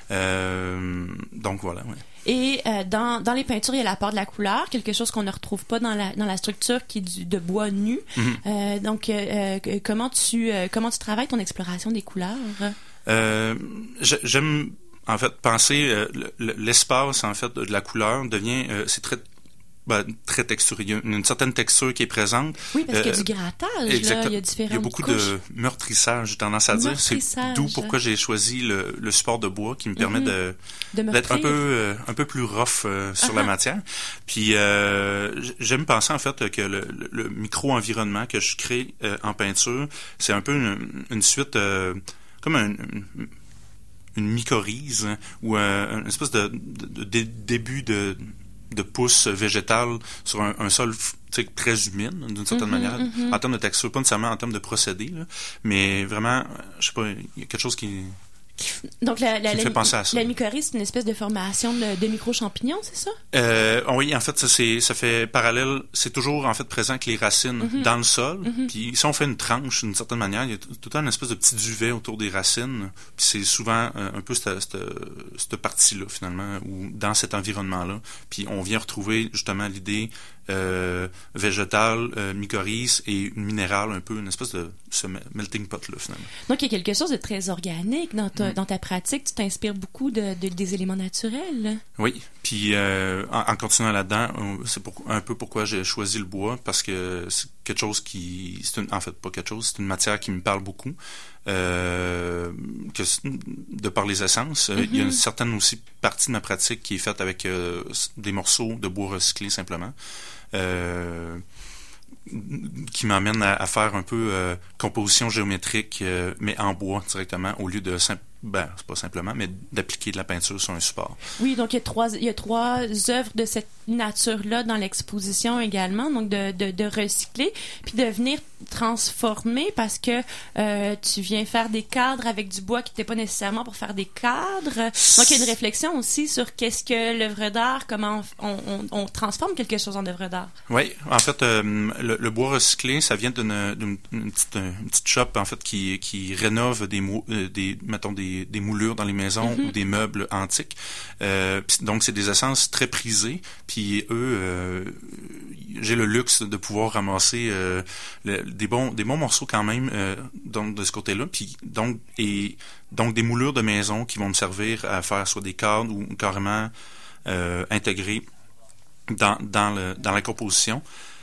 Euh, donc, voilà, oui. Et euh, dans, dans les peintures, il y a l'apport de la couleur, quelque chose qu'on ne retrouve pas dans la, dans la structure qui est du, de bois nu. Mm-hmm. Euh, donc, euh, comment, tu, euh, comment tu travailles ton exploration des couleurs? Euh, j'aime... En fait, penser euh, l'espace en fait de la couleur devient euh, c'est très ben, très texturé. Il y a une, une certaine texture qui est présente. Oui, parce euh, qu'il y a du grattage. Là. Il y a différentes Il y a beaucoup couches. de meurtrissage, j'ai tendance à dire. C'est d'où pourquoi j'ai choisi le, le support de bois qui me permet mm-hmm. de, de d'être un peu euh, un peu plus rough euh, sur uh-huh. la matière. Puis euh, j'aime penser en fait que le, le, le micro-environnement que je crée euh, en peinture, c'est un peu une, une suite euh, comme un une, une mycorhize hein, ou un, une espèce de, de, de début de, de pousse végétale sur un, un sol très humide, d'une certaine mm-hmm, manière, mm-hmm. en termes de texture, pas nécessairement en termes de procédé, là, mais vraiment, je sais pas, il y a quelque chose qui... Donc, la, la, qui me fait penser à ça. La mycorhize, c'est une espèce de formation de, de micro-champignons, c'est ça? Euh, oui, en fait, ça, c'est, ça fait parallèle. C'est toujours, en fait, présent avec les racines mm-hmm. dans le sol. Mm-hmm. Puis, si on fait une tranche, d'une certaine manière, il y a tout le temps une espèce de petit duvet autour des racines. Puis, c'est souvent euh, un peu cette, cette, cette partie-là, finalement, ou dans cet environnement-là. Puis, on vient retrouver, justement, l'idée euh, végétale, euh, mycorhize et minérale, un peu, une espèce de ce melting pot-là, finalement. Donc, il y a quelque chose de très organique dans ta, mm. dans ta pratique. Tu t'inspires beaucoup de, de, des éléments naturels. Oui. Puis, euh, en, en continuant là-dedans, c'est pour, un peu pourquoi j'ai choisi le bois, parce que c'est quelque chose qui... C'est une, en fait, pas quelque chose, c'est une matière qui me parle beaucoup. Euh, que de par les essences, mm-hmm. il y a une certaine aussi partie de ma pratique qui est faite avec euh, des morceaux de bois recyclé, simplement. Euh, qui m'amène à, à faire un peu euh, composition géométrique, euh, mais en bois directement, au lieu de, ben, c'est pas simplement, mais d'appliquer de la peinture sur un support. Oui, donc il y a trois, il y a trois œuvres de cette nature-là dans l'exposition également, donc de, de, de recycler, puis de venir transformer parce que euh, tu viens faire des cadres avec du bois qui n'était pas nécessairement pour faire des cadres. Donc il y a une réflexion aussi sur qu'est-ce que l'œuvre d'art, comment on, on, on transforme quelque chose en œuvre d'art. Oui, en fait, euh, le, le bois recyclé, ça vient d'une, d'une une petite, une petite shop en fait qui, qui rénove des, mou, euh, des mettons des, des moulures dans les maisons mm-hmm. ou des meubles antiques. Euh, donc c'est des essences très prisées. Puis eux, euh, j'ai le luxe de pouvoir ramasser euh, le, des bons des bons morceaux quand même euh, donc de ce côté-là. Puis donc et donc des moulures de maison qui vont me servir à faire soit des cadres ou carrément euh, intégrés dans dans le dans la composition.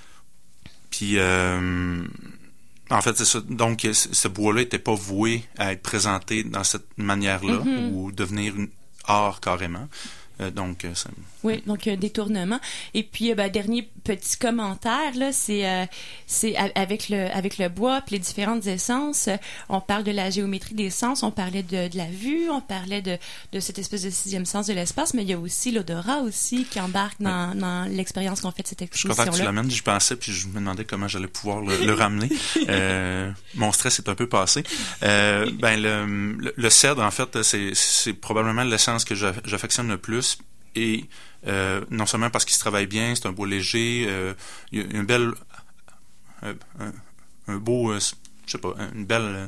Puis euh, en fait, c'est ça. Donc, ce bois-là n'était pas voué à être présenté dans cette manière-là mm-hmm. ou devenir une art carrément. Euh, donc, ça... Oui, donc un détournement. Et puis, ben, dernier petit commentaire, là, c'est, euh, c'est avec le, avec le bois puis les différentes essences, on parle de la géométrie des sens, on parlait de, de la vue, on parlait de, de cette espèce de sixième sens de l'espace, mais il y a aussi l'odorat aussi qui embarque dans, oui. dans l'expérience qu'on fait de cette exposition-là. Je suis content que tu l'amènes, j'y pensais, puis je me demandais comment j'allais pouvoir le, le ramener. Euh, mon stress est un peu passé. Euh, ben, le, le, le cèdre, en fait, c'est, c'est probablement l'essence que j'affectionne le plus. Et euh, non seulement parce qu'il se travaille bien, c'est un bois léger, euh, il y a une belle, euh, un, un beau, euh, je sais pas, une belle, euh,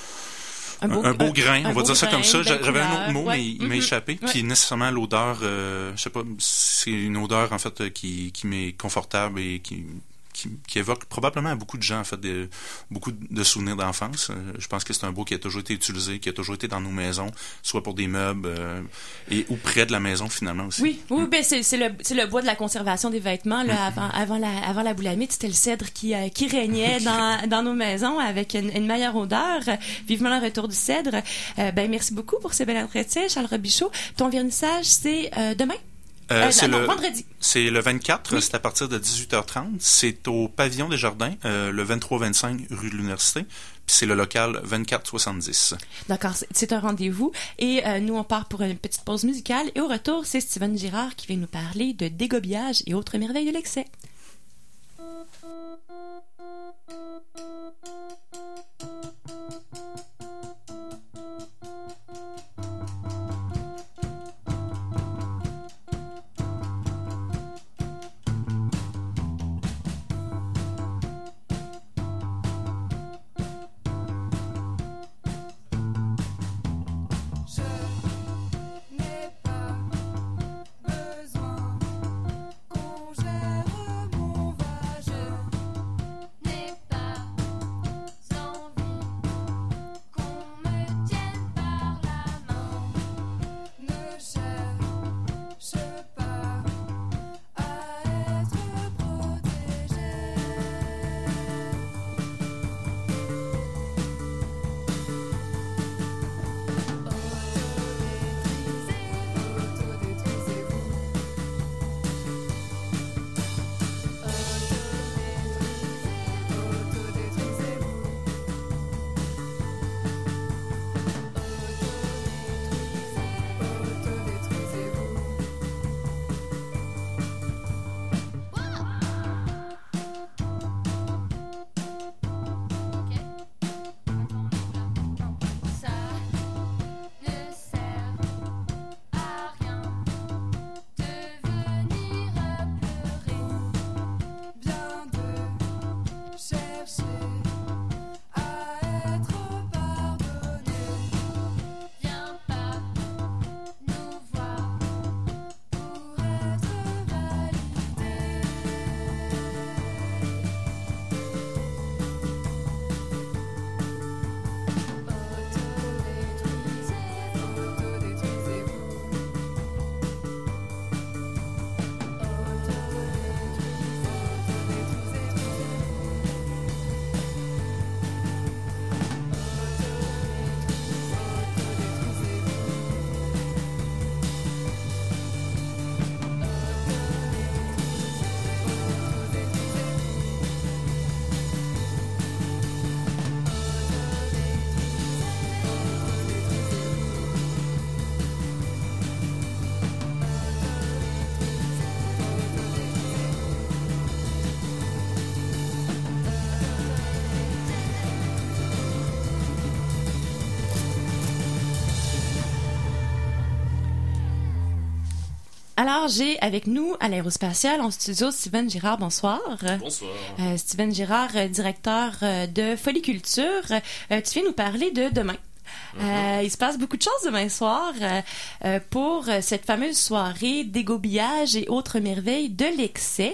un, beau, un, un beau grain, un, on va dire grain, ça comme ça. J'avais un autre mot, ouais. mais il mm-hmm. m'a échappé. Ouais. Puis nécessairement l'odeur, euh, je sais pas, c'est une odeur en fait qui, qui m'est confortable et qui Qui, qui évoque probablement à beaucoup de gens, en fait, de, beaucoup de souvenirs d'enfance. Euh, je pense que c'est un bois qui a toujours été utilisé, qui a toujours été dans nos maisons, soit pour des meubles euh, et ou près de la maison, finalement, aussi. Oui, oui, mm. ben c'est, c'est, le, c'est le bois de la conservation des vêtements. Là, mm. avant, avant, la, avant la boulamite, c'était le cèdre qui, euh, qui régnait dans, dans nos maisons avec une, une meilleure odeur. Vivement le retour du cèdre. Euh, ben, merci beaucoup pour ce bel entretien, Charles Robichaud. Ton vernissage, c'est euh, demain? Euh, euh, c'est, non, le, vendredi. c'est le vingt-quatre, oui. c'est à partir de dix-huit heures trente. C'est au Pavillon des Jardins, euh, le vingt-trois vingt-cinq rue de l'Université. Puis c'est le local vingt-quatre soixante-dix. D'accord, c'est, c'est un rendez-vous. Et euh, nous, on part pour une petite pause musicale. Et au retour, c'est Steven Girard qui vient nous parler de dégobillage et autres merveilles de l'excès. Besoin qu'on gère Alors, j'ai avec nous à l'Aérospatiale en studio Steven Girard. Bonsoir. Bonsoir. Euh, Steven Girard, euh, directeur euh, de Foliculture. Euh, tu viens nous parler de demain. Mm-hmm. Euh, il se passe beaucoup de choses demain soir euh, euh, pour cette fameuse soirée d'égobillage et autres merveilles de l'excès.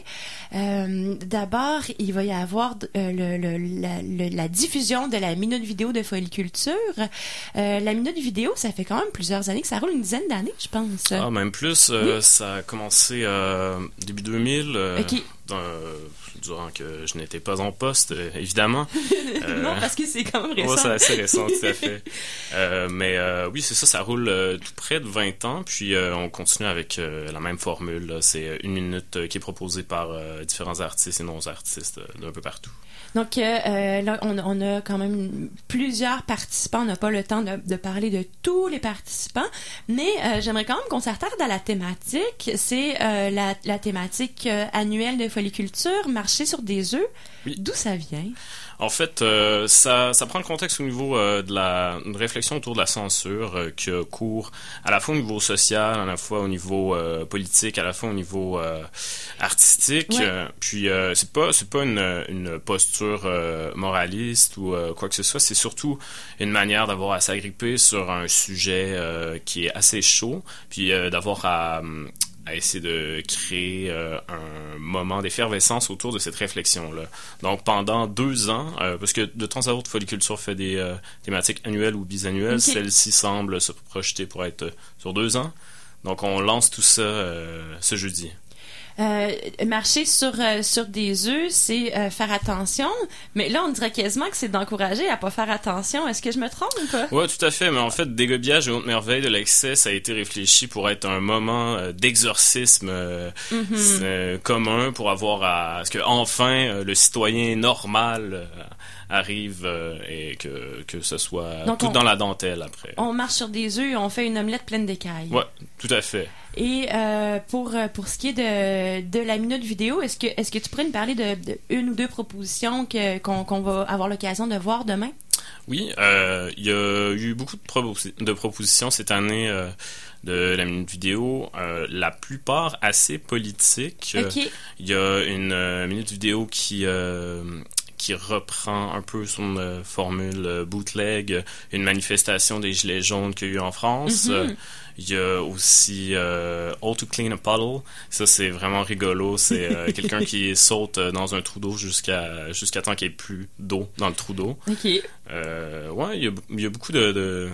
Euh, d'abord, il va y avoir euh, le, le, la, le, la diffusion de la minute vidéo de Foliculture. Euh, la minute vidéo, ça fait quand même plusieurs années que ça roule, une dizaine d'années, je pense. Ah, même plus. Euh, oui. Ça a commencé euh, début deux mille. Euh, OK. Dans, euh, durant que je n'étais pas en poste, euh, évidemment. Euh, non, parce que c'est quand même récent. Ouais, c'est assez récent, tout à fait. Euh, mais euh, oui, c'est ça, ça roule euh, tout près de vingt ans, puis euh, on continue avec euh, la même formule. Là. C'est une minute euh, qui est proposée par euh, différents artistes et non-artistes euh, d'un peu partout. Donc euh, là, on, on a quand même plusieurs participants. On n'a pas le temps de, de parler de tous les participants, mais euh, j'aimerais quand même qu'on s'attarde à la thématique. C'est euh, la, la thématique euh, annuelle de Foliculture, marcher sur des œufs. Oui. D'où ça vient? En fait, euh, ça, ça prend le contexte au niveau euh, de la une réflexion autour de la censure euh, qui court à la fois au niveau social, à la fois au niveau euh, politique, à la fois au niveau euh, artistique. Ouais. Euh, puis euh, c'est pas c'est pas une, une posture euh, moraliste ou euh, quoi que ce soit. C'est surtout une manière d'avoir à s'agripper sur un sujet euh, qui est assez chaud, puis euh, d'avoir à à essayer de créer euh, un moment d'effervescence autour de cette réflexion-là. Donc, pendant deux ans, euh, parce que de temps à autre, Foliculture fait des euh, thématiques annuelles ou bisannuelles, okay. Celle-ci semble se projeter pour être sur deux ans. Donc, on lance tout ça euh, ce jeudi. Euh, marcher sur euh, sur des œufs, c'est euh, faire attention, mais là on dirait quasiment que c'est d'encourager à pas faire attention. Est-ce que je me trompe ou pas? Ouais, tout à fait, mais en fait, dégobillage et autres merveilles de l'excès, ça a été réfléchi pour être un moment euh, d'exorcisme euh, mm-hmm. euh, commun pour avoir à, à ce que enfin euh, le citoyen normal euh, arrive euh, et que que ce soit Donc tout on, dans la dentelle après. On marche sur des œufs et on fait une omelette pleine d'écailles. Ouais, tout à fait. Et euh, pour pour ce qui est de de la minute vidéo, est-ce que est-ce que tu pourrais nous parler de, de une ou deux propositions que qu'on, qu'on va avoir l'occasion de voir demain? Oui, euh, il y a eu beaucoup de, propos- de propositions cette année euh, de la minute vidéo, euh, la plupart assez politiques. Okay. Il y a une euh, minute vidéo qui euh, qui reprend un peu son euh, formule euh, bootleg, une manifestation des Gilets jaunes qu'il y a eu en France. Mm-hmm. Euh, il y a aussi euh, All to Clean a Puddle. Ça, c'est vraiment rigolo. C'est euh, quelqu'un qui saute dans un trou d'eau jusqu'à jusqu'à temps qu'il n'y ait plus d'eau dans le trou d'eau. OK. Euh, ouais, il y a, il y a beaucoup de... de,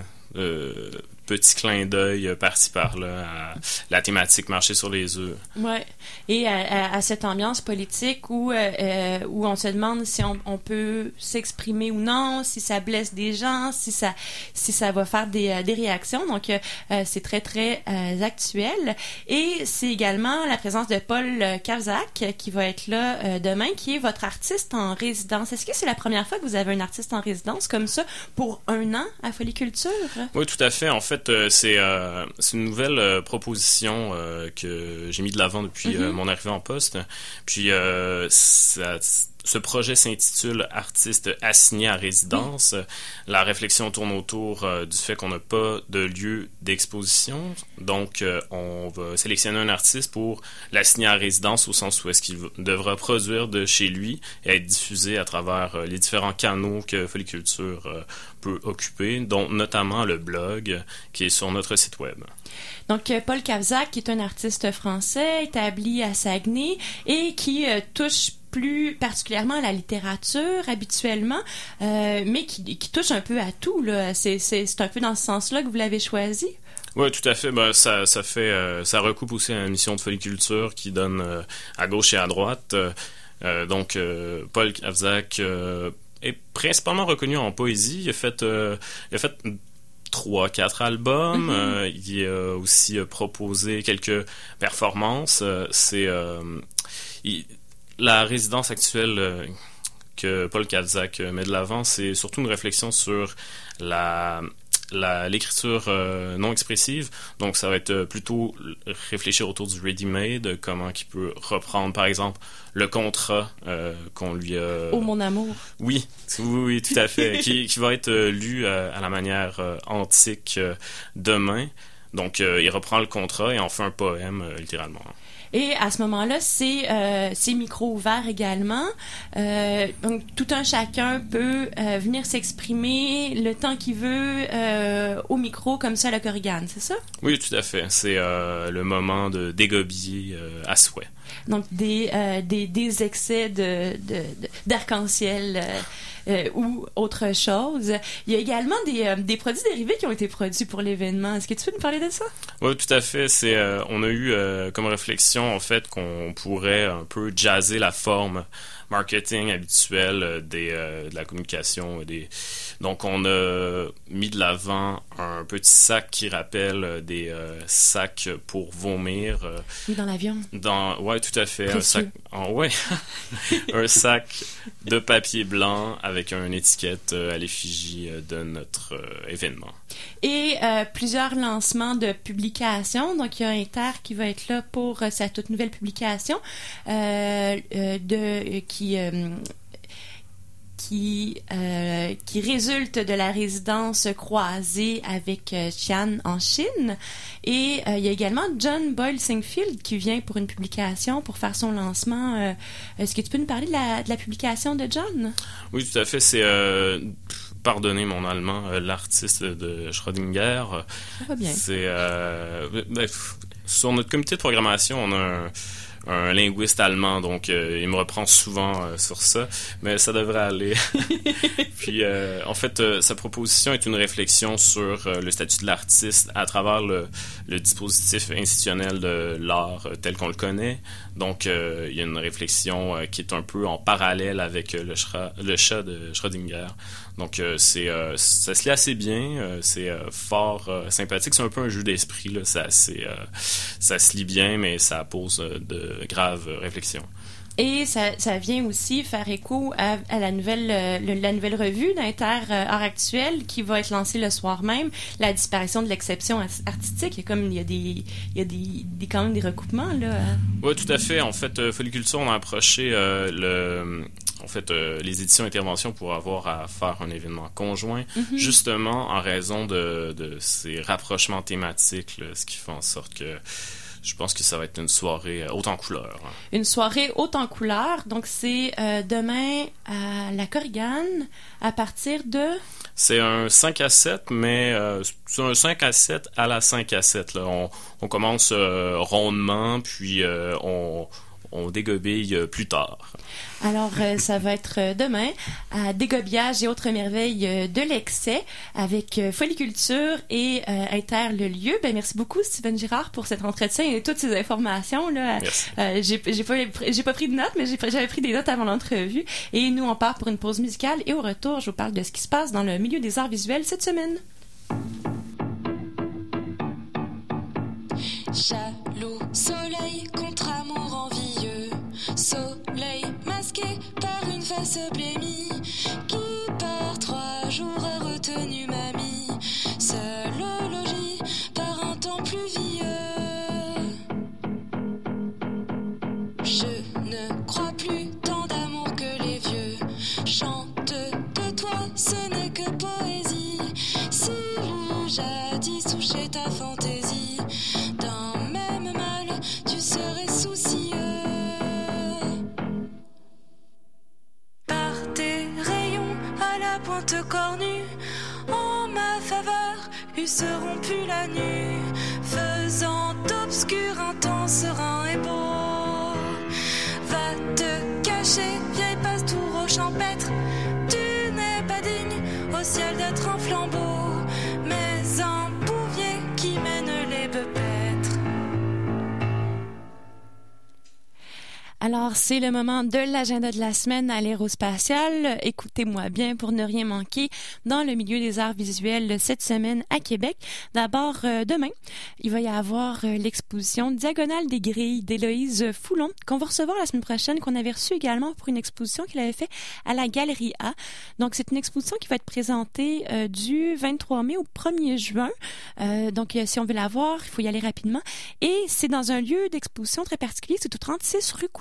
de petit clin d'œil par-ci par-là à la thématique marcher sur les œufs. Ouais. Et à, à, à cette ambiance politique où euh, où on se demande si on, on peut s'exprimer ou non, si ça blesse des gens, si ça si ça va faire des des réactions. Donc euh, c'est très très euh, actuel. Et c'est également la présence de Paul Kavzak qui va être là euh, demain, qui est votre artiste en résidence. Est-ce que c'est la première fois que vous avez un artiste en résidence comme ça pour un an à Foliculture? Oui, tout à fait. En fait, Euh, c'est, euh, c'est une nouvelle euh, proposition euh, que j'ai mis de l'avant depuis mm-hmm. euh, mon arrivée en poste. Puis euh, ça, ce projet s'intitule « Artiste assigné à résidence mm. ». La réflexion tourne autour euh, du fait qu'on n'a pas de lieu d'exposition. Donc, euh, on va sélectionner un artiste pour l'assigner à résidence au sens où est-ce qu'il devra produire de chez lui et être diffusé à travers euh, les différents canaux que Foliculture euh, peut occuper, dont notamment le blog qui est sur notre site web. Donc, Paul Kavzak, qui est un artiste français établi à Saguenay et qui euh, touche plus particulièrement à la littérature habituellement, euh, mais qui, qui touche un peu à tout, là. C'est, c'est, c'est un peu dans ce sens-là que vous l'avez choisi? Oui, tout à fait. Ben, ça, ça fait, euh, ça recoupe aussi une mission de Foliculture qui donne euh, à gauche et à droite. Euh, donc, euh, Paul Kavzak euh, est principalement reconnu en poésie. Il a fait, euh, il a fait trois, quatre albums. Mm-hmm. Euh, il a aussi euh, proposé quelques performances. Euh, c'est euh, il, la résidence actuelle euh, que Paul Kavzak met de l'avant, c'est surtout une réflexion sur la La, l'écriture euh, non expressive. Donc, ça va être plutôt réfléchir autour du ready-made, comment il peut reprendre, par exemple, le contrat euh, qu'on lui a... Oh, mon amour! Oui, oui, oui, tout à fait. qui, qui va être euh, lu euh, à la manière euh, antique euh, demain. Donc, euh, il reprend le contrat et en fait un poème, euh, littéralement. Et à ce moment-là, c'est euh, c'est micro ouvert également. Euh, donc tout un chacun peut euh, venir s'exprimer le temps qu'il veut euh, au micro comme ça à la Korigane, c'est ça? Oui, tout à fait. C'est euh, le moment de dégobiller euh, à souhait. Donc des euh, des, des excès de, de, de d'arc-en-ciel. Euh, Euh, ou autre chose. Il y a également des, euh, des produits dérivés qui ont été produits pour l'événement. Est-ce que tu peux nous parler de ça? Oui, tout à fait. C'est, euh, on a eu euh, comme réflexion, en fait, qu'on pourrait un peu jazzer la forme marketing habituelle des, euh, de la communication. Des... Donc, on a mis de l'avant un petit sac qui rappelle des euh, sacs pour vomir. Euh, oui, dans l'avion. Dans... Oui, tout à fait. Précieux. Un sac, en... ouais. un sac de papier blanc avec une étiquette à l'effigie de notre euh, événement. Et euh, plusieurs lancements de publications. Donc, il y a Inter qui va être là pour euh, sa toute nouvelle publication euh, euh, de, euh, qui... Euh, qui, euh, qui résulte de la résidence croisée avec euh, Xi'an en Chine. Et euh, il y a également John Boyle Singfield qui vient pour une publication, pour faire son lancement. Euh, est-ce que tu peux nous parler de la, de la publication de John? Oui, tout à fait. C'est... Euh... Pardonnez mon allemand, euh, l'artiste de Schrödinger. Ça va bien. C'est euh, bref, sur notre comité de programmation, on a un, un linguiste allemand, donc euh, il me reprend souvent euh, sur ça, mais ça devrait aller. Puis, euh, en fait, euh, sa proposition est une réflexion sur euh, le statut de l'artiste à travers le, le dispositif institutionnel de l'art euh, tel qu'on le connaît. Donc, euh, il y a une réflexion euh, qui est un peu en parallèle avec euh, le, Schra- le chat de Schrödinger. Donc, euh, c'est, euh, ça se lit assez bien, euh, c'est euh, fort euh, sympathique. C'est un peu un jeu d'esprit, là. Ça, c'est, euh, ça se lit bien, mais ça pose euh, de graves réflexions. Et ça, ça vient aussi faire écho à, à la nouvelle euh, le, la nouvelle revue d'Inter euh, Art Actuel qui va être lancée le soir même, la disparition de l'exception artistique. Il y a comme il y a des il y a des, des quand même des recoupements là. Oui, tout à fait. En fait, euh, Foliculture, on a approché euh, le en fait euh, les éditions Intervention pour avoir à faire un événement conjoint, mm-hmm. justement en raison de de ces rapprochements thématiques, là, ce qui fait en sorte que je pense que ça va être une soirée haute en couleurs. Hein. Une soirée haute en couleurs. Donc, c'est euh, demain à la Korigane à partir de... C'est un cinq à sept, mais euh, c'est un cinq à sept à la cinq à sept. Là. On, on commence euh, rondement, puis euh, on... on dégobille plus tard. Alors, euh, ça va être demain à Dégobillage et autres merveilles euh, de l'excès avec euh, Foliculture et euh, Inter le lieu. Ben, merci beaucoup, Steven Girard, pour cet entretien et toutes ces informations. Là. Euh, j'ai, j'ai, pas, j'ai pas pris de notes, mais j'ai, j'avais pris des notes avant l'entrevue. Et nous, on part pour une pause musicale. Et au retour, je vous parle de ce qui se passe dans le milieu des arts visuels cette semaine. Jaloux soleil contre amour envieux, soleil masqué par une face blêmie, qui par trois jours a retenu mamie, seul au logis par un temps pluvieux. Je ne crois plus tant d'amour que les vieux chantent de toi, ce n'est que poésie, si lu jadis touchait ta fantaisie. Pointe cornue, en ma faveur, eussent rompu la nuit, faisant obscur un temps serein et beau. Va te cacher, vieille passe-tour au champêtre, tu n'es pas digne au ciel d'être un flambeau, mais un bouvier qui mène les bœufs paîtres. Alors, c'est le moment de l'agenda de la semaine à l'Aérospatiale. Écoutez-moi bien pour ne rien manquer dans le milieu des arts visuels cette semaine à Québec. D'abord, euh, demain, il va y avoir euh, l'exposition Diagonale des grilles d'Héloïse Foulon, qu'on va recevoir la semaine prochaine, qu'on avait reçue également pour une exposition qu'elle avait fait à la Galerie A. Donc, c'est une exposition qui va être présentée euh, du vingt-trois mai au premier juin. Euh, donc, euh, si on veut la voir, il faut y aller rapidement. Et c'est dans un lieu d'exposition très particulier, c'est au trente-six rue Couillard.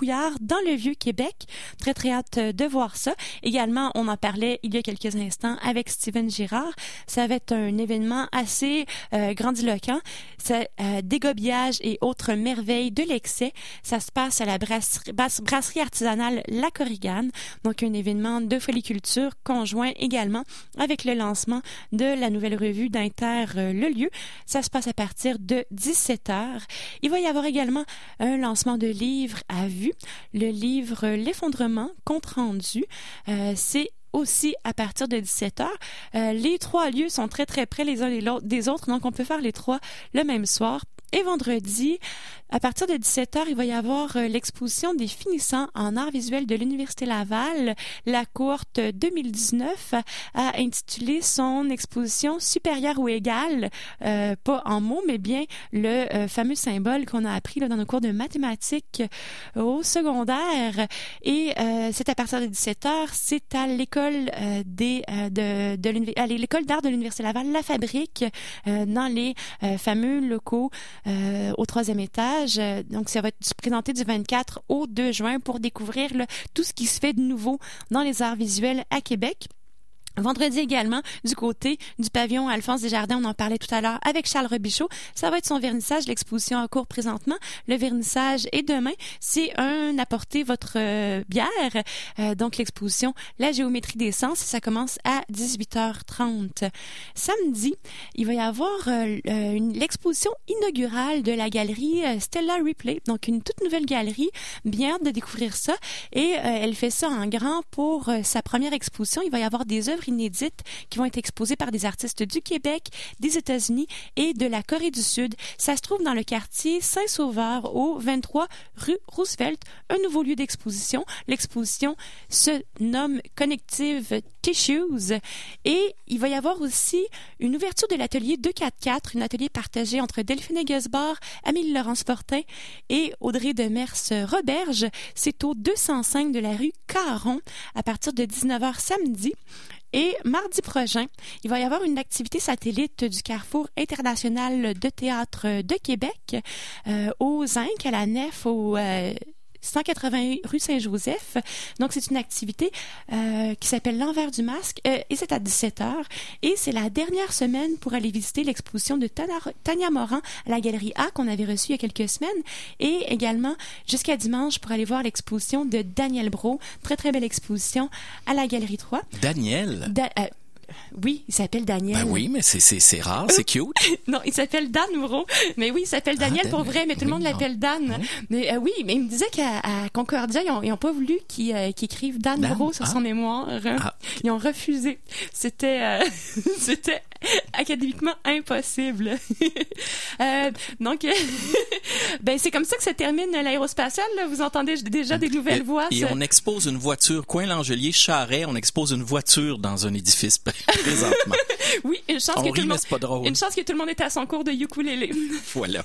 Brouillard dans le Vieux-Québec. Très, très hâte de voir ça. Également, on en parlait il y a quelques instants avec Steven Girard. Ça va être un événement assez euh, grandiloquent. C'est euh, dégobillage et autres merveilles de l'excès. Ça se passe à la brasserie, brasserie artisanale La Corrigane. Donc, un événement de foliculture conjoint également avec le lancement de la nouvelle revue d'Inter euh, Le Lieu. Ça se passe à partir de dix-sept heures. Il va y avoir également un lancement de livre à vue. Le livre L'effondrement, compte rendu. Euh, c'est aussi à partir de dix-sept heures. Euh, les trois lieux sont très très près les uns des autres, donc on peut faire les trois le même soir. Et vendredi, à partir de dix-sept heures, il va y avoir euh, l'exposition des finissants en arts visuels de l'Université Laval. La cohorte deux mille dix-neuf a intitulé son exposition supérieure ou égale, euh, pas en mots, mais bien le euh, fameux symbole qu'on a appris là, dans nos cours de mathématiques euh, au secondaire. Et euh, c'est à partir de dix-sept heures, c'est à l'école euh, des euh, de, de l'université, à l'école d'art de l'Université Laval, La Fabrique, euh, dans les euh, fameux locaux Euh, au troisième étage. Donc, ça va être présenté du vingt-quatre au deux juin pour découvrir là, tout ce qui se fait de nouveau dans les arts visuels à Québec. Vendredi également, du côté du pavillon Alphonse Desjardins, on en parlait tout à l'heure avec Charles Robichaud. Ça va être son vernissage, l'exposition en cours présentement. Le vernissage est demain. C'est un apportez votre euh, bière. Euh, donc l'exposition La géométrie des sens, ça commence à dix-huit heures trente. Samedi, il va y avoir euh, une, l'exposition inaugurale de la galerie euh, Stella Ripley. Donc une toute nouvelle galerie. Bien hâte de découvrir ça. Et euh, elle fait ça en grand pour euh, sa première exposition. Il va y avoir des œuvres inédites qui vont être exposées par des artistes du Québec, des États-Unis et de la Corée du Sud. Ça se trouve dans le quartier Saint-Sauveur au vingt-trois rue Roosevelt, un nouveau lieu d'exposition. L'exposition se nomme Connective Tissues et il va y avoir aussi une ouverture de l'atelier deux cent quarante-quatre, un atelier partagé entre Delphine Gesbar, Amélie Laurence Fortin et Audrey Demers-Roberge. C'est au deux cent cinq de la rue Caron à partir de dix-neuf heures samedi. Et mardi prochain, il va y avoir une activité satellite du Carrefour international de théâtre de Québec euh, au Zinc, à la Nef, au euh, cent quatre-vingts rue Saint-Joseph. Donc, c'est une activité euh, qui s'appelle L'envers du masque euh, et c'est à dix-sept heures. Et c'est la dernière semaine pour aller visiter l'exposition de Tana, Tania Moran à la Galerie A qu'on avait reçue il y a quelques semaines. Et également, jusqu'à dimanche, pour aller voir l'exposition de Daniel Brault. Très, très belle exposition à la Galerie trois. Daniel? Da- euh, Oui, il s'appelle Daniel. Ben oui, mais c'est, c'est, c'est rare, c'est cute. Non, il s'appelle Dan Moreau. Mais oui, il s'appelle Daniel ah, pour vrai, mais tout le monde oui, l'appelle Dan. Oui. Mais euh, oui, mais il me disait qu'à à Concordia, ils ont, ils ont pas voulu qu'il, euh, qu'il écrive Dan, Dan Moreau sur ah. son mémoire. Ah. Ils ont refusé. C'était, euh, c'était académiquement impossible. euh, donc, ben c'est comme ça que se termine l'aérospatiale. Là. Vous entendez déjà des nouvelles et, voix. Et ça... on expose une voiture, coin Langelier, Charret, on expose une voiture dans un édifice présentement. Oui, une chance, on que rit, tout le monde, c'est pas drôle. Une chance que tout le monde était à son cours de ukulélé. Voilà.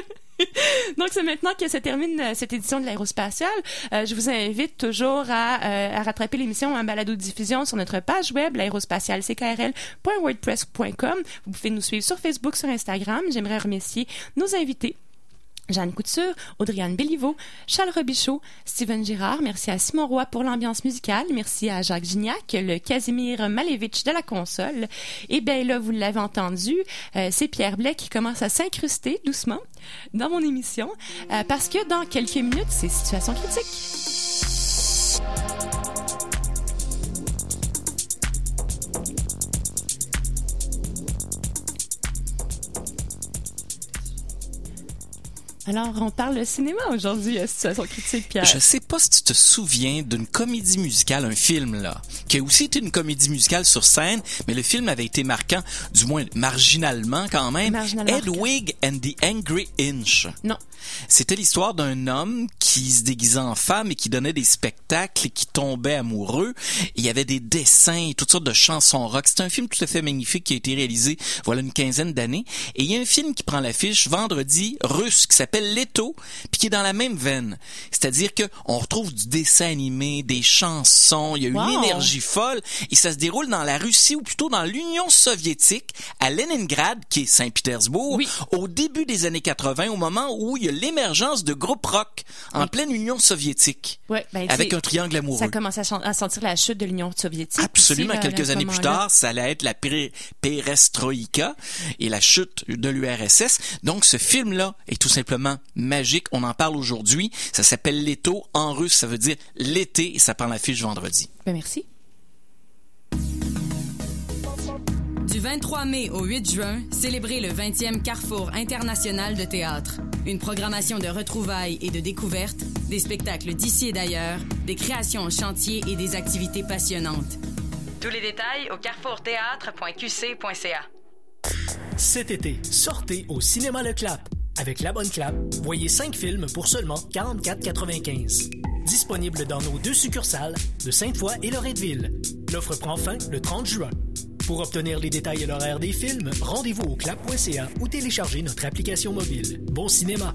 Donc, c'est maintenant que se termine cette édition de l'aérospatiale. Euh, je vous invite toujours à, euh, à rattraper l'émission en balado-diffusion sur notre page web, l'aérospatiale c k r l point wordpress point com. Vous pouvez nous suivre sur Facebook, sur Instagram. J'aimerais remercier nos invités. Jeanne Couture, Audrey-Anne Béliveau, Charles Robichaud, Steven Girard. Merci à Simon Roy pour l'ambiance musicale. Merci à Jacques Gignac, le Casimir Malevich de la console. Et bien là, vous l'avez entendu, euh, c'est Pierre Blais qui commence à s'incruster doucement dans mon émission euh, parce que dans quelques minutes, c'est Situation critique. Alors, on parle de cinéma aujourd'hui, à Situation critique, Pierre. Je sais pas si tu te souviens d'une comédie musicale, un film, là, qui a aussi été une comédie musicale sur scène, mais le film avait été marquant, du moins marginalement quand même. Marginalement Hedwig and the Angry Inch. Non. C'était l'histoire d'un homme qui se déguisait en femme et qui donnait des spectacles et qui tombait amoureux. Et il y avait des dessins et toutes sortes de chansons rock. C'est un film tout à fait magnifique qui a été réalisé voilà une quinzaine d'années. Et il y a un film qui prend l'affiche vendredi, russe, qui s'appelle Leto, puis qui est dans la même veine. C'est-à-dire que on retrouve du dessin animé, des chansons, il y a une wow. énergie folle et ça se déroule dans la Russie ou plutôt dans l'Union soviétique, à Leningrad, qui est Saint-Pétersbourg, oui. au début des années quatre-vingts, au moment où il y y a l'émergence de groupes rock en oui. pleine Union soviétique. Ouais, ben, avec un triangle amoureux. Ça commence à, ch- à sentir la chute de l'Union soviétique. Absolument. Aussi, là, quelques années plus tard, ça allait être la pré- perestroïka et la chute de l'U R S S. Donc, ce film-là est tout simplement magique. On en parle aujourd'hui. Ça s'appelle Leto. En russe, ça veut dire l'été et ça prend l'affiche vendredi. Ben, merci. Du vingt-trois mai au huit juin, célébrez le vingtième Carrefour international de théâtre. Une programmation de retrouvailles et de découvertes, des spectacles d'ici et d'ailleurs, des créations en chantier et des activités passionnantes. Tous les détails au carrefour théâtre point q c point c a. Cet été, sortez au Cinéma Le Clap. Avec La Bonne Clap, voyez cinq films pour seulement quarante-quatre quatre-vingt-quinze. Disponible dans nos deux succursales de Sainte-Foy et Loretteville. L'offre prend fin le trente juin. Pour obtenir les détails et l'horaire des films, rendez-vous au clap point c a ou téléchargez notre application mobile. Bon cinéma!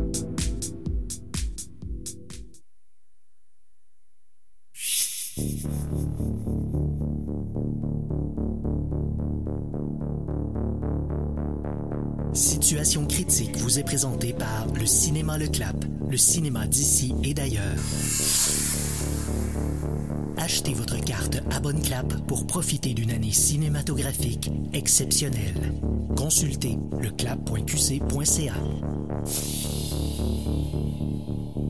Situation critique vous est présentée par le Cinéma Le Clap, le cinéma d'ici et d'ailleurs. Achetez votre carte à Bonne Clap pour profiter d'une année cinématographique exceptionnelle. Consultez le clap point q c point c a.